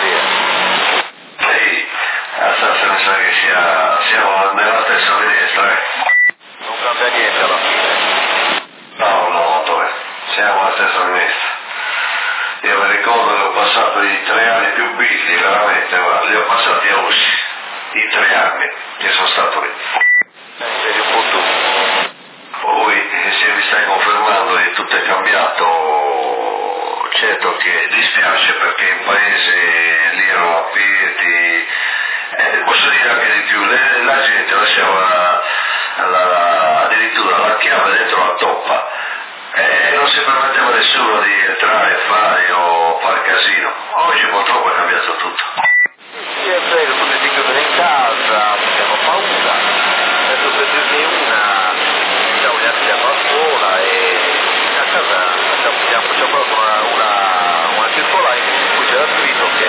A: Sì, adesso mi sa che siamo nella stessa finestra,
B: Non cambia niente alla fine.
A: No, Antonio, siamo alla stessa finestra. Io mi ricordo che ho passato i 3 anni più belli, veramente, guarda, li ho passati a Usci, i 3 anni che sono stato lì.
B: Sei un po' tu.
A: Poi, se mi stai confermando che tutto è cambiato, certo che dispiace perché in paese lì erano aperti, posso dire anche di più, la gente lasciava addirittura la chiave dentro la toppa e non si permetteva nessuno di entrare, fare o fare casino. Oggi purtroppo è cambiato tutto.
B: Sì, è vero, tutti si chiudono in casa, abbiamo paura, adesso per dirne una, diciamo gli andiamo a scuola e a casa c'è proprio una circolare in cui c'era scritto che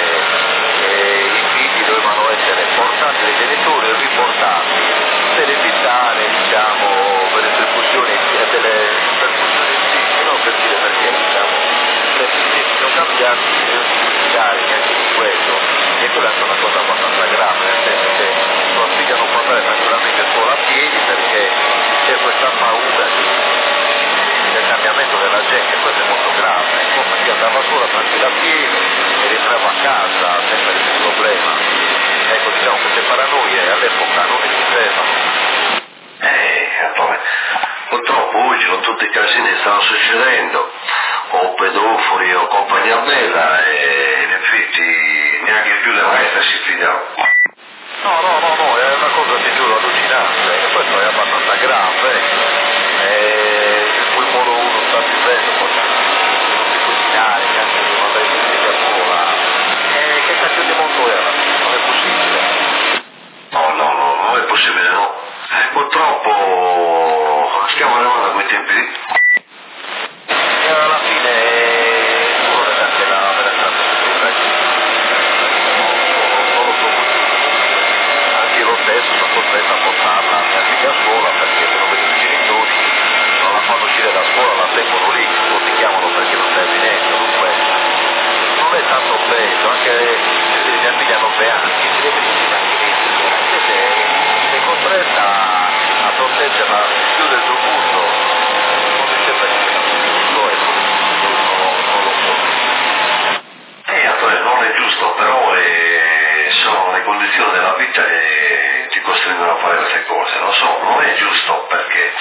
B: i figli dovevano essere portati dai genitori e riportati per evitare, diciamo, per le percussioni sì, non per dire perché, diciamo, sono cambiati i carichi anche di questo e quella è una cosa abbastanza grave, nel senso che tua figlia non può andare tranquillamente a scuola a piedi perché c'è questa paura del cambiamento della gente, questo è molto grave, come si andava a scuola tranquilla a piedi e rientrava a casa senza nessun problema. Ecco, diciamo queste paranoie all'epoca non esistevano.
A: Antonio, purtroppo oggi con tutti i casini che stanno succedendo, o pedofili o compagnia bella, e in effetti neanche più le maestre si fidano.
B: No, è una cosa, ti giuro, allucinante, e questo è abbastanza grave, in quel modo uno sta vivendo, poi non si cucinare, anche di mandare i figli a scuola, che cazzo di mondo è alla fine, non è possibile.
A: No, non è possibile, no. Purtroppo stiamo arrivando a quei tempi lì.
B: E alla fine uno deve anche avere non lo so così. Anche io lo stesso sono costretto a portarla a mia figlia a scuola perché se non vedo i genitori non la fanno uscire da scuola, la tengono lì, lo ti chiamano perché non stai venendo, dunque non è tanto peso, anche se mia figlia ha 9 anni, si deve sentire anche lì, anche se sei costretta a proteggerla più del dovuto, non mi sembra che sia giusto e non lo so.
A: Antonio, non è giusto, però sono le condizioni queste cose, lo so, non è giusto perché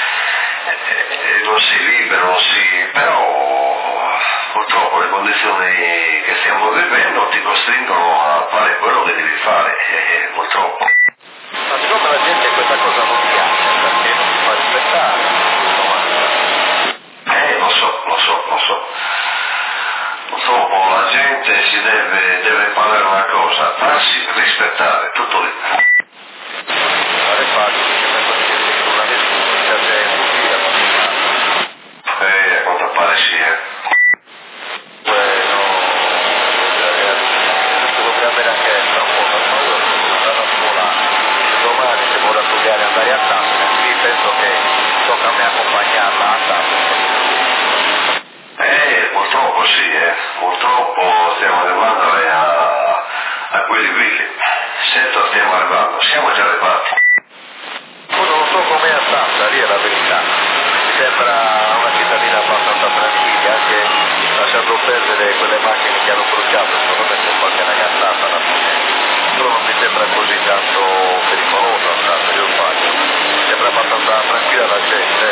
A: non si libera, non si... però purtroppo le condizioni che stiamo vivendo ti costringono a fare quello che devi fare, purtroppo.
B: Ma siccome la gente questa cosa non piace, perché non si fa rispettare,
A: Lo so. Purtroppo la gente si deve imparare una cosa, farsi rispettare, tutto lì.
B: fare facile, che per dire sulla nessuno, c'è
A: A quanto pare sì,
B: Bueno, devo cambiare anche un po' per favore, andare a scuola domani se vuole studiare andare a Tassina, qui penso che tocca a me accompagnarla a Tassina.
A: Purtroppo sì, purtroppo stiamo arrivando a quei livelli. Sento stiamo arrivando, siamo già arrivati.
B: Ora non so com'è a Tassina, lì è la verità. Mi sembra una cittadina abbastanza tranquilla, anche lasciando perdere quelle macchine che hanno bruciato, secondo me c'è qualche ragazzata alla fine. Però non mi sembra così tanto pericolosa, io sbaglio. Mi sembra abbastanza tranquilla la gente.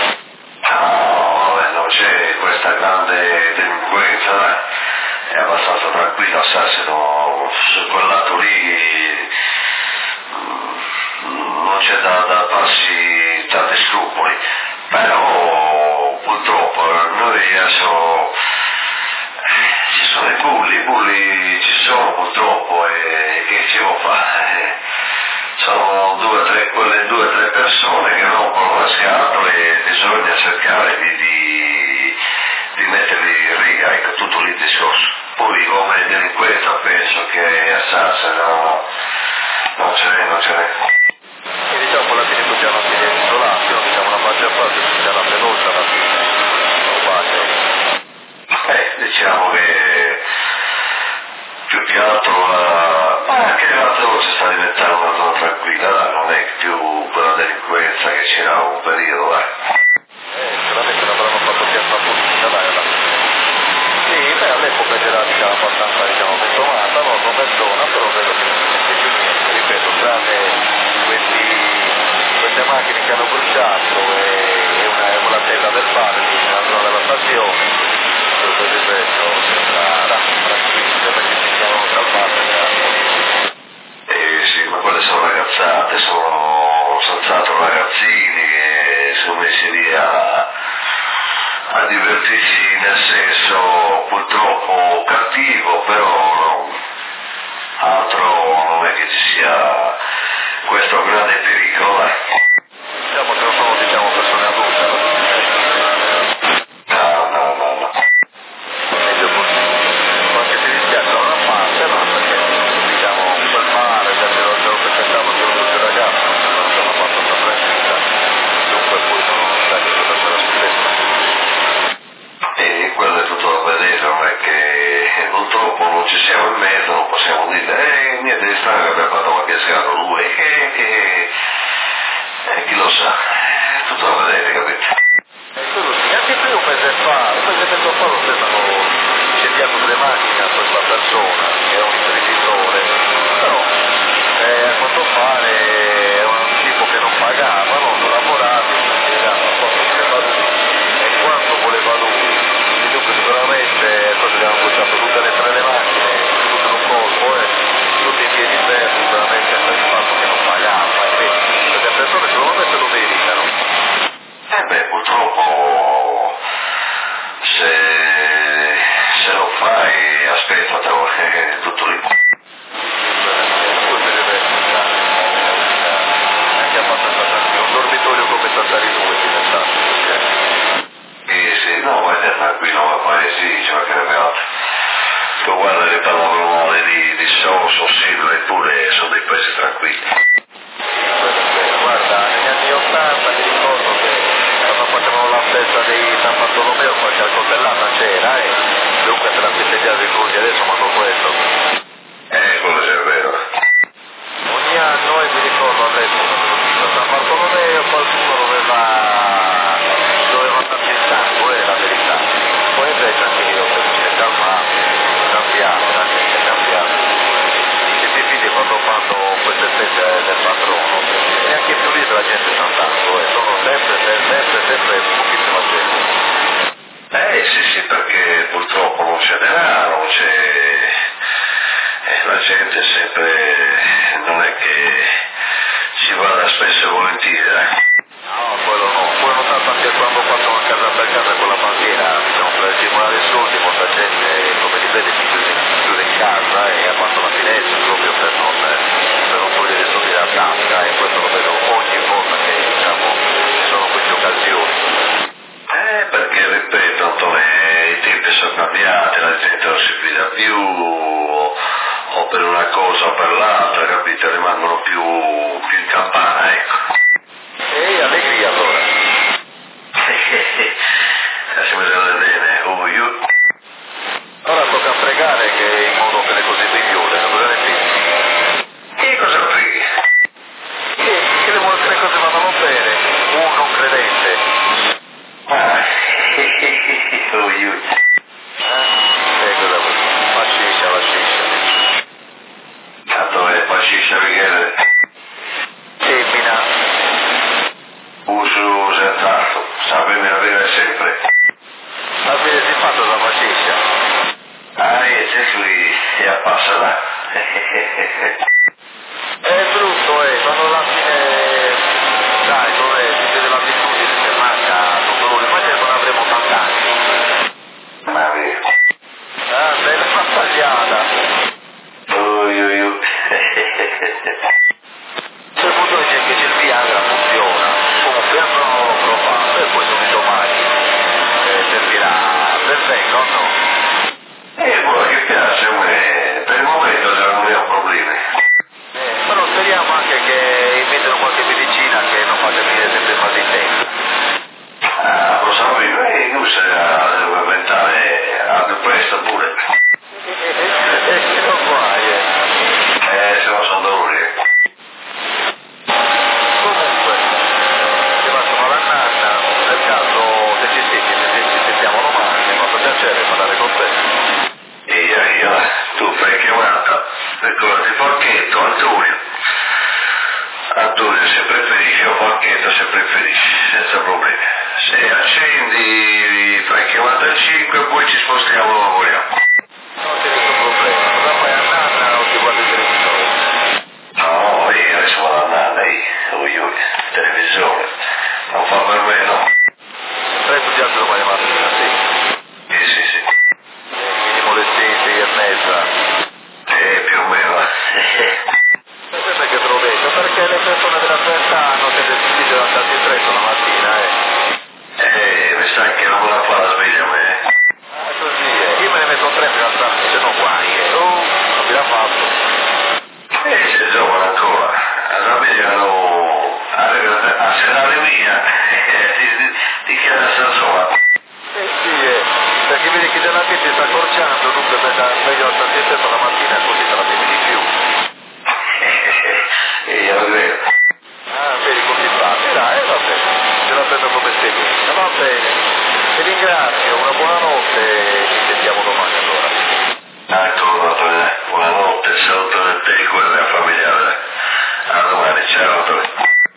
A: Non c'è questa grande delinquenza, è abbastanza tranquilla, Sassino, su quel lato lì non c'è da farsi tanti scrupoli, però purtroppo noi adesso ci sono i bulli ci sono purtroppo e che ci può fare? Sono quelle due o tre persone che rompono la scatola e bisogna cercare di metterli in riga, ecco tutto lì il discorso. Poi come delinquenza penso che a Sassano non ce n'è.
B: E diciamo alla fine tutti hanno fine isolazione, diciamo la maggior parte tutti alla veloce alla fine, non sbaglio.
A: Diciamo che più che altro anche la veloce sta diventando una zona tranquilla, non è più quella delinquenza che c'era un periodo,
B: Sicuramente l'avranno fatto piazza politica, dai, alla fine. Sì, beh, all'epoca c'era diciamo abbastanza, menzionata, no, non mezzona, però vedo che non si sente più niente, ripeto, tranne queste macchine che hanno bruciato e una tenda del bar, quindi una zona della stazione, tutto il resto sembra tranquillo perché si chiamano salvate.
A: Sì, ma quelle sono ragazzate, sono senz'altro ragazzini che sono messi lì a divertirsi nel senso purtroppo cattivo, però altro non è che ci sia questo grande pericolo.
B: Diciamo che non sono persone adulte,
A: No.
B: meglio così. Anche se dispiace da una parte, no, perché diciamo quel mare, se lo pensavo che lo fosse ragazzo, non sono abbastanza tranquilla, dunque poi non sa che cosa sarà successo.
A: E quello è tutto da vedere, non è che purtroppo non ci siamo in mezzo, non possiamo dire niente di strano che abbia fatto qualche sgarro lui, chi lo sa, è tutto da vedere, capito?
B: Anche qui un mese fa lo stessero incendiando delle macchine a questa persona, che era un imprenditore, però a quanto pare è un tipo che non pagava, non lavorava, erano voleva lui, e quanto voleva lui, e dunque sicuramente cosa gli hanno bruciato tutte le tre le macchine, tutto in un colpo, tutti in piedi fermi, sicuramente per il fatto che non pagava, e quindi queste persone secondo me se lo meritano.
A: Purtroppo se lo fai aspettatelo, è tutto lì.
B: Anche abbastanza tranquillo, un dormitorio come Sassari 2 diventato.
A: Sì, no, è tranquillo, ma poi sì, ci mancherebbe altro. Tu guarda che parlavano male di Sosso, Silva, eppure sono dei paesi tranquilli.
B: Guarda, negli anni 80 mi ricordo che quando facevano la festa di San Bartolomeo qualche accoltellata c'era e dunque te la festeggiavi così, adesso manco questo.
A: Quello sì è vero.
B: Ogni anno, e mi ricordo adesso, a San Bartolomeo qualcuno doveva andarci in sangue, la verità. Poi invece anche io penso si è calmato, cambiato, la gente è cambiata. I tipi figli quando fanno queste feste del patrono, la gente sta andando, sono sempre pochissima gente.
A: Sì, sì, perché purtroppo non c'è denaro, non c'è... la gente sempre non è che ci vada spesso e volentieri,
B: No, quello no, poi ho notato anche quando ho fatto una casa per casa con la bandiera, diciamo, per circolare i soldi, molta gente, come li vede, si chiude in casa e ha fatto la finestra proprio per non togliere i soldi dalla tasca, e questo lo vedo ogni volta che, diciamo, ci sono queste occasioni.
A: Perché ripeto, Antonio, i tempi sono cambiati, la gente non si fida più, o per una cosa o per l'altra, capite, rimangono più in campana, ecco.
B: E allegria allora.
A: Si vede bene,
B: Ora tocca pregare che in modo che le cose migliorino, cosa ne pensi?
A: che cosa preghi?
B: Che le cose vadano bene, un non credente. Cosa vuoi? La sciscia.
A: Tanto è fascista Michele.
B: Femmina.
A: Uso senz'altro, sapemi avere sempre.
B: La fine si fa la fasciscia.
A: C'è qui, si appassa là.
B: È brutto, quando alla fine, dai, dove si vede l'abitudine, se manca, dolore, ma non avremo 80 anni.
A: Ma vero.
B: Sei una tagliata. Se punto dice che c'è il Viagra funziona, comunque andrò a provare, e poi subito domani servirà per vengo, no?
A: Quello che piace a me, per il momento non abbiamo problemi.
B: Però speriamo anche che inventino qualche medicina che non faccia venire sempre mal di testa.
A: Lo sapevi, tu sei a inventare al presto pure.
B: E non guai,
A: Se no sono dolori.
B: Comunque, ti faccio alla nanna, nel caso se ci sentiamo domani, mi fa piacere parlare con te.
A: Tu fai chiamata, ricordati Porchetto, Antonio. Antonio, se preferisci, o Porchetto se preferisci, senza problemi. Se accendi, fai chiamata al 5 e poi ci spostiamo dove vogliamo.
B: Non c'è nessun problema, cosa fai a nanna o ti guardi il televisore?
A: No, io adesso vado a nanna, televisore. Non fa per me, no?
B: Presto di altro domani mattina, sì.
A: Sì.
B: Minimo le 6:30.
A: Più o meno.
B: Sempre che te lo vedo, perché le persone della tua età hanno tendenza ad alzarsi presto la mattina,
A: Mi sa che non me la fa la sveglia a me.
B: Così, io me ne metto 3 per alzarmi, se no guai, non mi l'ha fatto.
A: Sei giovane ancora. La vedono a serale mia. Ti chiede a Sassola.
B: Sì, perché vedi che della vita si sta accorciando, dunque meglio alzarsi presto la mattina così te la vedi di più.
A: Io lo vedo.
B: Vedi così fa, vabbè, ce la prendo come esperienza, va bene. Ti ringrazio, una buona notte e ci sentiamo domani allora.
A: Buonanotte, saluto a te e quella familiare. A domani, ciao.